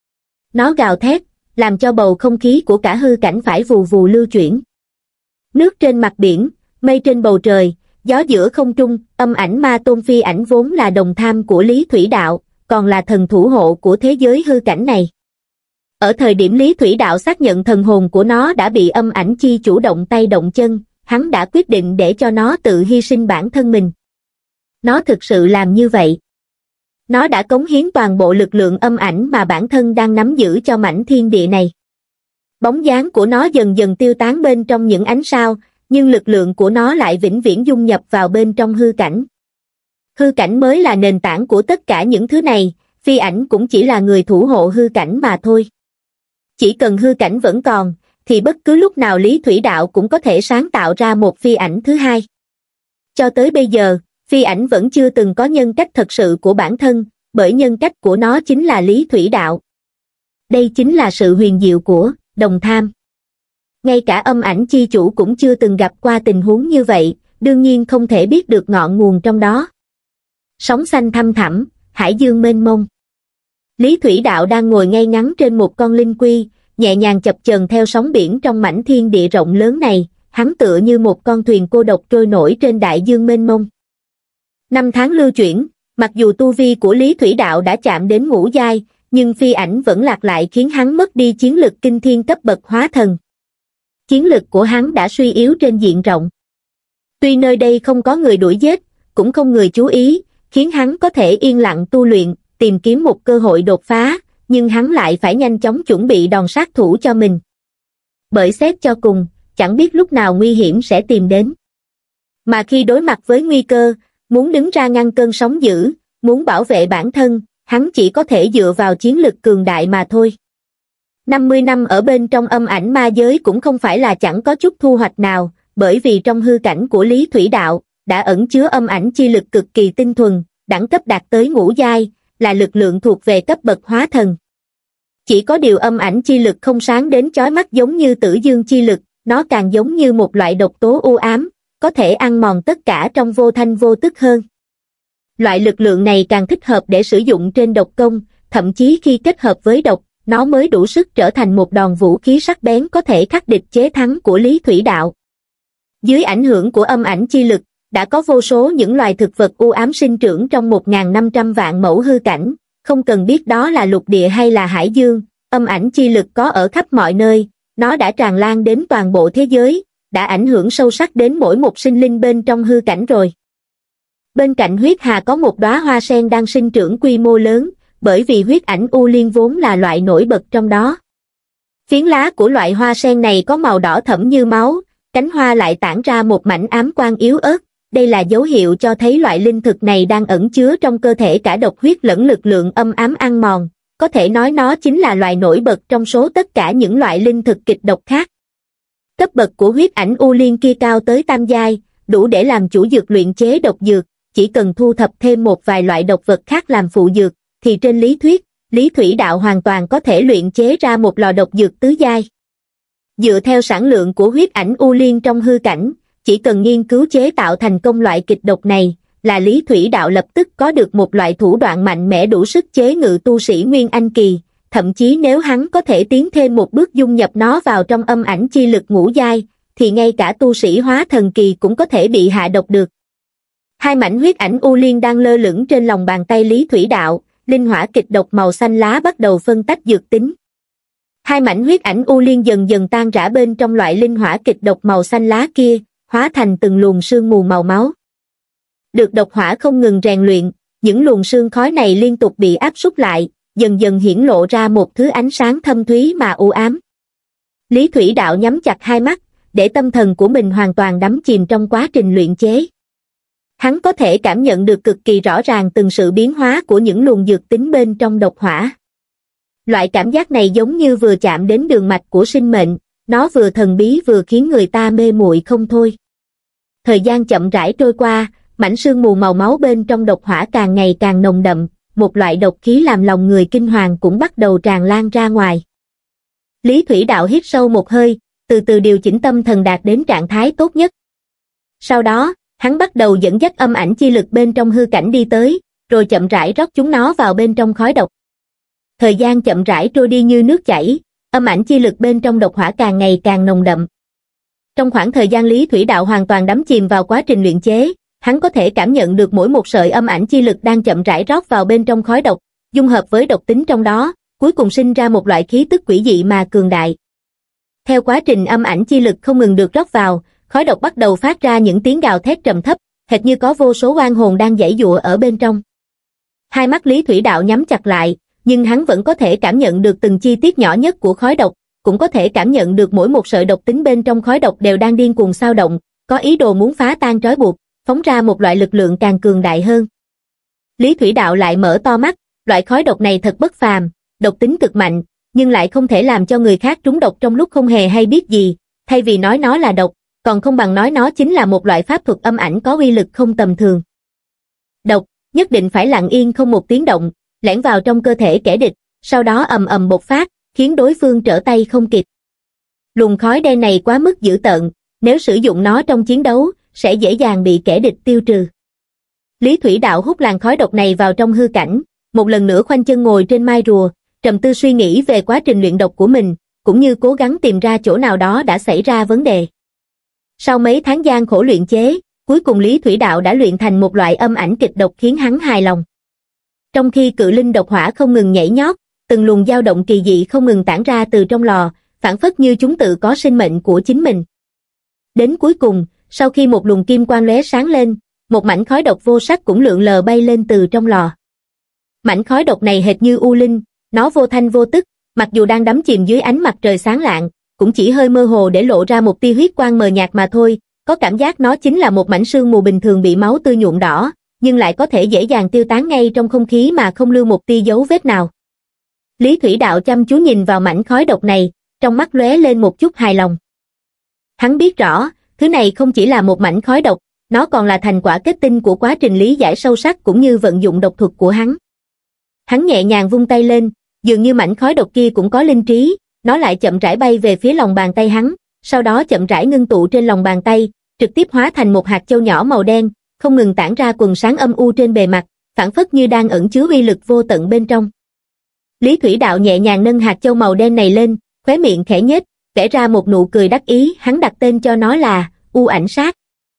Nó gào thét, làm cho bầu không khí của cả hư cảnh phải vù vù lưu chuyển. Nước trên mặt biển, mây trên bầu trời, gió giữa không trung, âm ảnh ma tôn phi ảnh vốn là đồng tham của Lý Thủy Đạo, còn là thần thủ hộ của thế giới hư cảnh này. Ở thời điểm Lý Thủy Đạo xác nhận thần hồn của nó đã bị âm ảnh chi chủ động tay động chân, hắn đã quyết định để cho nó tự hy sinh bản thân mình. Nó thực sự làm như vậy. Nó đã cống hiến toàn bộ lực lượng âm ảnh mà bản thân đang nắm giữ cho mảnh thiên địa này. Bóng dáng của nó dần dần tiêu tán bên trong những ánh sao, nhưng lực lượng của nó lại vĩnh viễn dung nhập vào bên trong hư cảnh. Hư cảnh mới là nền tảng của tất cả những thứ này, phi ảnh cũng chỉ là người thủ hộ hư cảnh mà thôi. Chỉ cần hư cảnh vẫn còn, thì bất cứ lúc nào Lý Thủy Đạo cũng có thể sáng tạo ra một phi ảnh thứ hai. Cho tới bây giờ, phi ảnh vẫn chưa từng có nhân cách thật sự của bản thân, bởi nhân cách của nó chính là Lý Thủy Đạo. Đây chính là sự huyền diệu của đồng tham. Ngay cả âm ảnh chi chủ cũng chưa từng gặp qua tình huống như vậy, đương nhiên không thể biết được ngọn nguồn trong đó. Sóng xanh thăm thẳm, hải dương mênh mông. Lý Thủy Đạo đang ngồi ngay ngắn trên một con linh quy, nhẹ nhàng chập chờn theo sóng biển trong mảnh thiên địa rộng lớn này, hắn tựa như một con thuyền cô độc trôi nổi trên đại dương mênh mông. Năm tháng lưu chuyển, mặc dù tu vi của Lý Thủy Đạo đã chạm đến ngũ giai, nhưng phi ảnh vẫn lạc lại khiến hắn mất đi chiến lực kinh thiên cấp bậc hóa thần. Chiến lực của hắn đã suy yếu trên diện rộng. Tuy nơi đây không có người đuổi giết, cũng không người chú ý, khiến hắn có thể yên lặng tu luyện, tìm kiếm một cơ hội đột phá, nhưng hắn lại phải nhanh chóng chuẩn bị đòn sát thủ cho mình. Bởi xét cho cùng, chẳng biết lúc nào nguy hiểm sẽ tìm đến. Mà khi đối mặt với nguy cơ, muốn đứng ra ngăn cơn sóng dữ, muốn bảo vệ bản thân, hắn chỉ có thể dựa vào chiến lực cường đại mà thôi. năm mươi năm ở bên trong âm ảnh ma giới cũng không phải là chẳng có chút thu hoạch nào, bởi vì trong hư cảnh của Lý Thủy Đạo, đã ẩn chứa âm ảnh chi lực cực kỳ tinh thuần, đẳng cấp đạt tới ngũ giai, là lực lượng thuộc về cấp bậc hóa thần. Chỉ có điều âm ảnh chi lực không sáng đến chói mắt giống như tử dương chi lực, nó càng giống như một loại độc tố u ám, có thể ăn mòn tất cả trong vô thanh vô tức hơn. Loại lực lượng này càng thích hợp để sử dụng trên độc công, thậm chí khi kết hợp với độc, nó mới đủ sức trở thành một đòn vũ khí sắc bén có thể khắc địch chế thắng của Lý Thủy Đạo. Dưới ảnh hưởng của âm ảnh chi lực, đã có vô số những loài thực vật u ám sinh trưởng trong một nghìn năm trăm vạn mẫu hư cảnh, không cần biết đó là lục địa hay là hải dương, âm ảnh chi lực có ở khắp mọi nơi, nó đã tràn lan đến toàn bộ thế giới, đã ảnh hưởng sâu sắc đến mỗi một sinh linh bên trong hư cảnh rồi. Bên cạnh huyết hà có một đóa hoa sen đang sinh trưởng quy mô lớn, bởi vì huyết ảnh u liên vốn là loại nổi bật trong đó. Phiến lá của loại hoa sen này có màu đỏ thẫm như máu, cánh hoa lại tản ra một mảnh ám quang yếu ớt, đây là dấu hiệu cho thấy loại linh thực này đang ẩn chứa trong cơ thể cả độc huyết lẫn lực lượng âm ám ăn mòn, có thể nói nó chính là loài nổi bật trong số tất cả những loại linh thực kịch độc khác. Cấp bậc của huyết ảnh u liên kia cao tới tam giai, đủ để làm chủ dược luyện chế độc dược, chỉ cần thu thập thêm một vài loại độc vật khác làm phụ dược, thì trên lý thuyết, Lý Thủy Đạo hoàn toàn có thể luyện chế ra một lò độc dược tứ giai. Dựa theo sản lượng của huyết ảnh u liên trong hư cảnh, chỉ cần nghiên cứu chế tạo thành công loại kịch độc này, là Lý Thủy Đạo lập tức có được một loại thủ đoạn mạnh mẽ đủ sức chế ngự tu sĩ Nguyên Anh Kỳ, thậm chí nếu hắn có thể tiến thêm một bước dung nhập nó vào trong âm ảnh chi lực ngũ giai, thì ngay cả tu sĩ hóa thần kỳ cũng có thể bị hạ độc được. Hai mảnh huyết ảnh u liên đang lơ lửng trên lòng bàn tay Lý Thủy Đạo, linh hỏa kịch độc màu xanh lá bắt đầu phân tách dược tính. Hai mảnh huyết ảnh u liên dần dần tan rã bên trong loại linh hỏa kịch độc màu xanh lá kia, hóa thành từng luồng sương mù màu máu. Được độc hỏa không ngừng rèn luyện, những luồng sương khói này liên tục bị áp súc lại, dần dần hiển lộ ra một thứ ánh sáng thâm thúy mà u ám. Lý Thủy Đạo nhắm chặt hai mắt, để tâm thần của mình hoàn toàn đắm chìm trong quá trình luyện chế. Hắn có thể cảm nhận được cực kỳ rõ ràng từng sự biến hóa của những luồng dược tính bên trong độc hỏa. Loại cảm giác này giống như vừa chạm đến đường mạch của sinh mệnh, nó vừa thần bí vừa khiến người ta mê muội không thôi. Thời gian chậm rãi trôi qua, mảnh sương mù màu máu bên trong độc hỏa càng ngày càng nồng đậm, một loại độc khí làm lòng người kinh hoàng cũng bắt đầu tràn lan ra ngoài. Lý Thủy Đạo hít sâu một hơi, từ từ điều chỉnh tâm thần đạt đến trạng thái tốt nhất. Sau đó, hắn bắt đầu dẫn dắt âm ảnh chi lực bên trong hư cảnh đi tới, rồi chậm rãi rót chúng nó vào bên trong khói độc. Thời gian chậm rãi trôi đi như nước chảy, âm ảnh chi lực bên trong độc hỏa càng ngày càng nồng đậm. Trong khoảng thời gian Lý Thủy Đạo hoàn toàn đắm chìm vào quá trình luyện chế, hắn có thể cảm nhận được mỗi một sợi âm ảnh chi lực đang chậm rãi rót vào bên trong khói độc, dung hợp với độc tính trong đó, cuối cùng sinh ra một loại khí tức quỷ dị mà cường đại. Theo quá trình âm ảnh chi lực không ngừng được rót vào, khói độc bắt đầu phát ra những tiếng gào thét trầm thấp, hệt như có vô số oan hồn đang giãy giụa ở bên trong. Hai mắt Lý Thủy Đạo nhắm chặt lại, nhưng hắn vẫn có thể cảm nhận được từng chi tiết nhỏ nhất của khói độc, cũng có thể cảm nhận được mỗi một sợi độc tính bên trong khói độc đều đang điên cuồng xao động, có ý đồ muốn phá tan trói buộc, phóng ra một loại lực lượng càng cường đại hơn. Lý Thủy Đạo lại mở to mắt, loại khói độc này thật bất phàm, độc tính cực mạnh, nhưng lại không thể làm cho người khác trúng độc trong lúc không hề hay biết gì, thay vì nói nó là độc, còn không bằng nói nó chính là một loại pháp thuật âm ảnh có uy lực không tầm thường. Độc, nhất định phải lặng yên không một tiếng động, lẻn vào trong cơ thể kẻ địch, sau đó ầm ầm bộc phát, khiến đối phương trở tay không kịp. Luồng khói đen này quá mức dữ tợn, nếu sử dụng nó trong chiến đấu, sẽ dễ dàng bị kẻ địch tiêu trừ. Lý Thủy Đạo hút làn khói độc này vào trong hư cảnh, một lần nữa khoanh chân ngồi trên mai rùa, trầm tư suy nghĩ về quá trình luyện độc của mình, cũng như cố gắng tìm ra chỗ nào đó đã xảy ra vấn đề. Sau mấy tháng gian khổ luyện chế, cuối cùng Lý Thủy Đạo đã luyện thành một loại âm ảnh kịch độc khiến hắn hài lòng. Trong khi cự linh độc hỏa không ngừng nhảy nhót, từng luồng dao động kỳ dị không ngừng tản ra từ trong lò, phảng phất như chúng tự có sinh mệnh của chính mình. Đến cuối cùng, sau khi một luồng kim quang lóe sáng lên, một mảnh khói độc vô sắc cũng lượn lờ bay lên từ trong lò. Mảnh khói độc này hệt như u linh, nó vô thanh vô tức, mặc dù đang đắm chìm dưới ánh mặt trời sáng lạng, cũng chỉ hơi mơ hồ để lộ ra một tia huyết quang mờ nhạt mà thôi, có cảm giác nó chính là một mảnh sương mù bình thường bị máu tươi nhuộm đỏ, nhưng lại có thể dễ dàng tiêu tán ngay trong không khí mà không lưu một tia dấu vết nào. Lý Thủy Đạo chăm chú nhìn vào mảnh khói độc này, trong mắt lóe lên một chút hài lòng. Hắn biết rõ, thứ này không chỉ là một mảnh khói độc, nó còn là thành quả kết tinh của quá trình lý giải sâu sắc cũng như vận dụng độc thuật của hắn. Hắn nhẹ nhàng vung tay lên, dường như mảnh khói độc kia cũng có linh trí, nó lại chậm rãi bay về phía lòng bàn tay hắn, sau đó chậm rãi ngưng tụ trên lòng bàn tay, trực tiếp hóa thành một hạt châu nhỏ màu đen, không ngừng tản ra quầng sáng âm u trên bề mặt, phảng phất như đang ẩn chứa uy lực vô tận bên trong. Lý Thủy Đạo nhẹ nhàng nâng hạt châu màu đen này lên, khóe miệng khẽ nhếch, vẽ ra một nụ cười đắc ý, hắn đặt tên cho nó là U Ảnh Sát.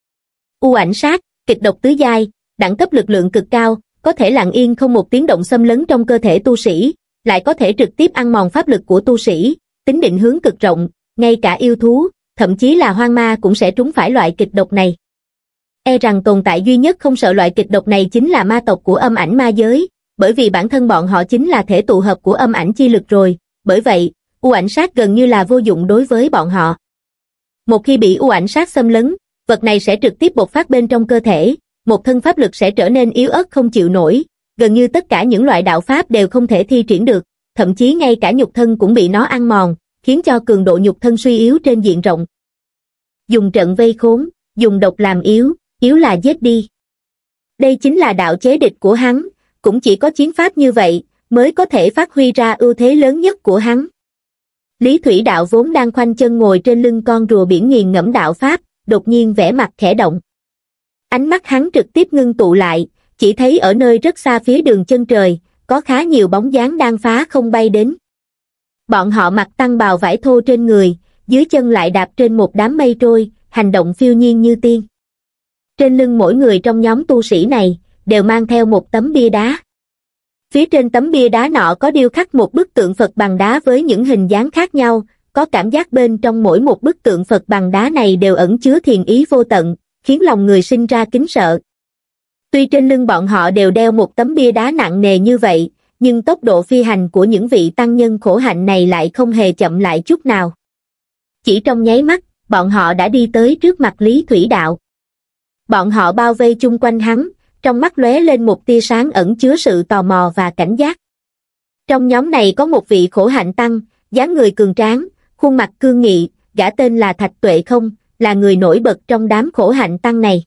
U Ảnh Sát, kịch độc tứ giai, đẳng cấp lực lượng cực cao, có thể lặng yên không một tiếng động xâm lấn trong cơ thể tu sĩ, lại có thể trực tiếp ăn mòn pháp lực của tu sĩ, tính định hướng cực rộng, ngay cả yêu thú, thậm chí là hoang ma cũng sẽ trúng phải loại kịch độc này. E rằng tồn tại duy nhất không sợ loại kịch độc này chính là ma tộc của âm ảnh ma giới, bởi vì bản thân bọn họ chính là thể tụ hợp của âm ảnh chi lực rồi, bởi vậy, U Ảnh Sát gần như là vô dụng đối với bọn họ. Một khi bị U Ảnh Sát xâm lấn, vật này sẽ trực tiếp bộc phát bên trong cơ thể, một thân pháp lực sẽ trở nên yếu ớt không chịu nổi, gần như tất cả những loại đạo pháp đều không thể thi triển được, thậm chí ngay cả nhục thân cũng bị nó ăn mòn, khiến cho cường độ nhục thân suy yếu trên diện rộng. Dùng trận vây khốn, dùng độc làm yếu, yếu là giết đi. Đây chính là đạo chế địch của hắn, cũng chỉ có chiến pháp như vậy mới có thể phát huy ra ưu thế lớn nhất của hắn. Lý Thủy Đạo vốn đang khoanh chân ngồi trên lưng con rùa biển nghiền ngẫm đạo pháp, đột nhiên vẻ mặt khẽ động. Ánh mắt hắn trực tiếp ngưng tụ lại, chỉ thấy ở nơi rất xa phía đường chân trời, có khá nhiều bóng dáng đang phá không bay đến. Bọn họ mặc tăng bào vải thô trên người, dưới chân lại đạp trên một đám mây trôi, hành động phiêu nhiên như tiên. Trên lưng mỗi người trong nhóm tu sĩ này, đều mang theo một tấm bia đá. Phía trên tấm bia đá nọ có điêu khắc một bức tượng Phật bằng đá với những hình dáng khác nhau, có cảm giác bên trong mỗi một bức tượng Phật bằng đá này đều ẩn chứa thiền ý vô tận, khiến lòng người sinh ra kính sợ. Tuy trên lưng bọn họ đều đeo một tấm bia đá nặng nề như vậy, nhưng tốc độ phi hành của những vị tăng nhân khổ hạnh này lại không hề chậm lại chút nào. Chỉ trong nháy mắt, bọn họ đã đi tới trước mặt Lý Thủy Đạo. Bọn họ bao vây chung quanh hắn, trong mắt lóe lên một tia sáng ẩn chứa sự tò mò và cảnh giác. Trong nhóm này có một vị khổ hạnh tăng, dáng người cường tráng, khuôn mặt cương nghị, gã tên là Thạch Tuệ Không, là người nổi bật trong đám khổ hạnh tăng này.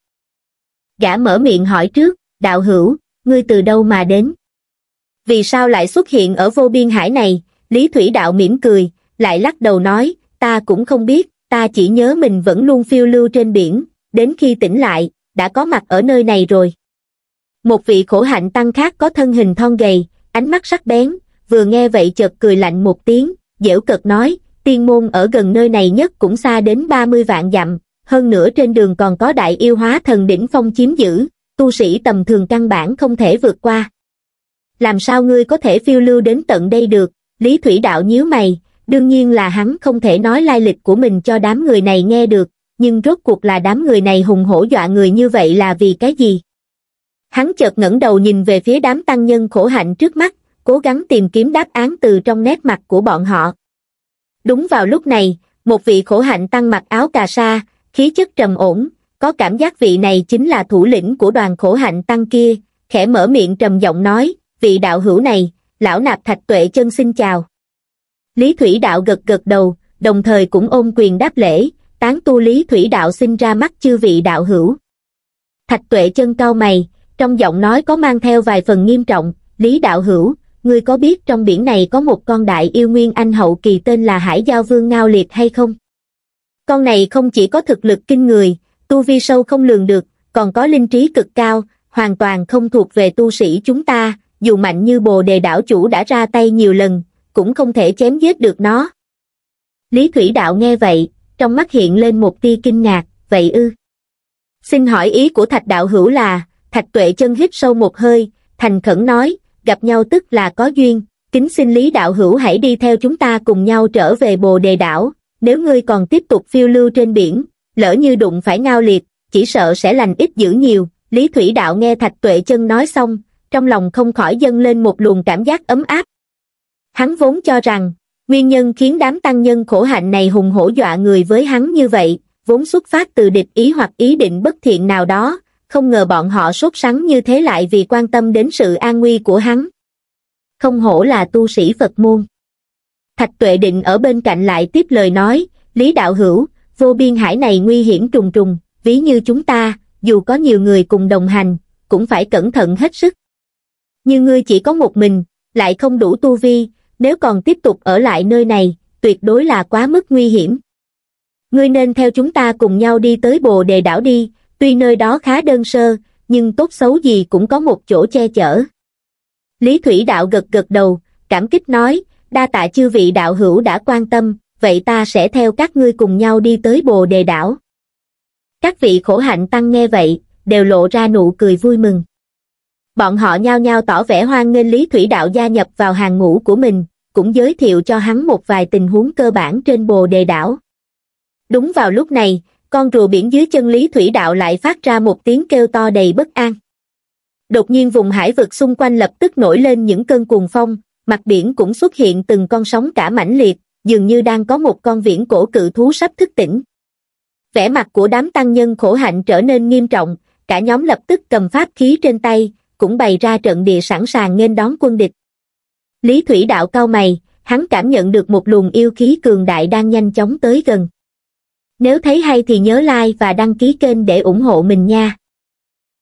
Gã mở miệng hỏi trước, đạo hữu, ngươi từ đâu mà đến? Vì sao lại xuất hiện ở vô biên hải này? Lý Thủy Đạo mỉm cười, lại lắc đầu nói, ta cũng không biết, ta chỉ nhớ mình vẫn luôn phiêu lưu trên biển, đến khi tỉnh lại, đã có mặt ở nơi này rồi. Một vị khổ hạnh tăng khác có thân hình thon gầy, ánh mắt sắc bén, vừa nghe vậy chợt cười lạnh một tiếng, giễu cợt nói, tiên môn ở gần nơi này nhất cũng xa đến ba mươi vạn dặm, hơn nữa trên đường còn có đại yêu hóa thần đỉnh phong chiếm giữ, tu sĩ tầm thường căn bản không thể vượt qua. Làm sao ngươi có thể phiêu lưu đến tận đây được? Lý Thủy Đạo nhíu mày, đương nhiên là hắn không thể nói lai lịch của mình cho đám người này nghe được, nhưng rốt cuộc là đám người này hùng hổ dọa người như vậy là vì cái gì? Hắn chợt ngẩng đầu nhìn về phía đám tăng nhân khổ hạnh trước mắt, cố gắng tìm kiếm đáp án từ trong nét mặt của bọn họ. Đúng vào lúc này, một vị khổ hạnh tăng mặc áo cà sa, khí chất trầm ổn, có cảm giác vị này chính là thủ lĩnh của đoàn khổ hạnh tăng kia, khẽ mở miệng trầm giọng nói, vị đạo hữu này, lão nạp Thạch Tuệ Chân xin chào. Lý Thủy Đạo gật gật đầu, đồng thời cũng ôm quyền đáp lễ, tán tu Lý Thủy Đạo xin ra mắt chư vị đạo hữu. Thạch Tuệ Chân cau mày, trong giọng nói có mang theo vài phần nghiêm trọng, Lý đạo hữu, ngươi có biết trong biển này có một con đại yêu nguyên anh hậu kỳ tên là Hải Giao Vương Ngao Liệt hay không? Con này không chỉ có thực lực kinh người, tu vi sâu không lường được, còn có linh trí cực cao, hoàn toàn không thuộc về tu sĩ chúng ta, dù mạnh như Bồ Đề đảo chủ đã ra tay nhiều lần, cũng không thể chém giết được nó. Lý Thủy Đạo nghe vậy, trong mắt hiện lên một tia kinh ngạc, vậy ư? Xin hỏi ý của Thạch đạo hữu là? Thạch Tuệ Chân hít sâu một hơi, thành khẩn nói, gặp nhau tức là có duyên, kính xin Lý đạo hữu hãy đi theo chúng ta cùng nhau trở về Bồ Đề đảo, nếu ngươi còn tiếp tục phiêu lưu trên biển, lỡ như đụng phải Ngao Liệt, chỉ sợ sẽ lành ít dữ nhiều. Lý Thủy Đạo nghe Thạch Tuệ Chân nói xong, trong lòng không khỏi dâng lên một luồng cảm giác ấm áp. Hắn vốn cho rằng, nguyên nhân khiến đám tăng nhân khổ hạnh này hùng hổ dọa người với hắn như vậy, vốn xuất phát từ địch ý hoặc ý định bất thiện nào đó, không ngờ bọn họ sốt sắng như thế lại vì quan tâm đến sự an nguy của hắn. Không hổ là tu sĩ Phật môn. Thạch Tuệ Định ở bên cạnh lại tiếp lời nói, Lý đạo hữu, vô biên hải này nguy hiểm trùng trùng, ví như chúng ta, dù có nhiều người cùng đồng hành, cũng phải cẩn thận hết sức. Như ngươi chỉ có một mình, lại không đủ tu vi, nếu còn tiếp tục ở lại nơi này, tuyệt đối là quá mức nguy hiểm. Ngươi nên theo chúng ta cùng nhau đi tới Bồ Đề đảo đi, tuy nơi đó khá đơn sơ, nhưng tốt xấu gì cũng có một chỗ che chở. Lý Thủy Đạo gật gật đầu, cảm kích nói, đa tạ chư vị đạo hữu đã quan tâm, vậy ta sẽ theo các ngươi cùng nhau đi tới Bồ Đề đảo. Các vị khổ hạnh tăng nghe vậy, đều lộ ra nụ cười vui mừng. Bọn họ nhao nhao tỏ vẻ hoan nghênh Lý Thủy Đạo gia nhập vào hàng ngũ của mình, cũng giới thiệu cho hắn một vài tình huống cơ bản trên Bồ Đề đảo. Đúng vào lúc này, con rùa biển dưới chân Lý Thủy Đạo lại phát ra một tiếng kêu to đầy bất an. Đột nhiên vùng hải vực xung quanh lập tức nổi lên những cơn cuồng phong, mặt biển cũng xuất hiện từng con sóng cả mãnh liệt, dường như đang có một con viễn cổ cự thú sắp thức tỉnh. Vẻ mặt của đám tăng nhân khổ hạnh trở nên nghiêm trọng, cả nhóm lập tức cầm pháp khí trên tay, cũng bày ra trận địa sẵn sàng nghênh đón quân địch. Lý Thủy Đạo cau mày, hắn cảm nhận được một luồng yêu khí cường đại đang nhanh chóng tới gần. Nếu thấy hay thì nhớ like và đăng ký kênh để ủng hộ mình nha.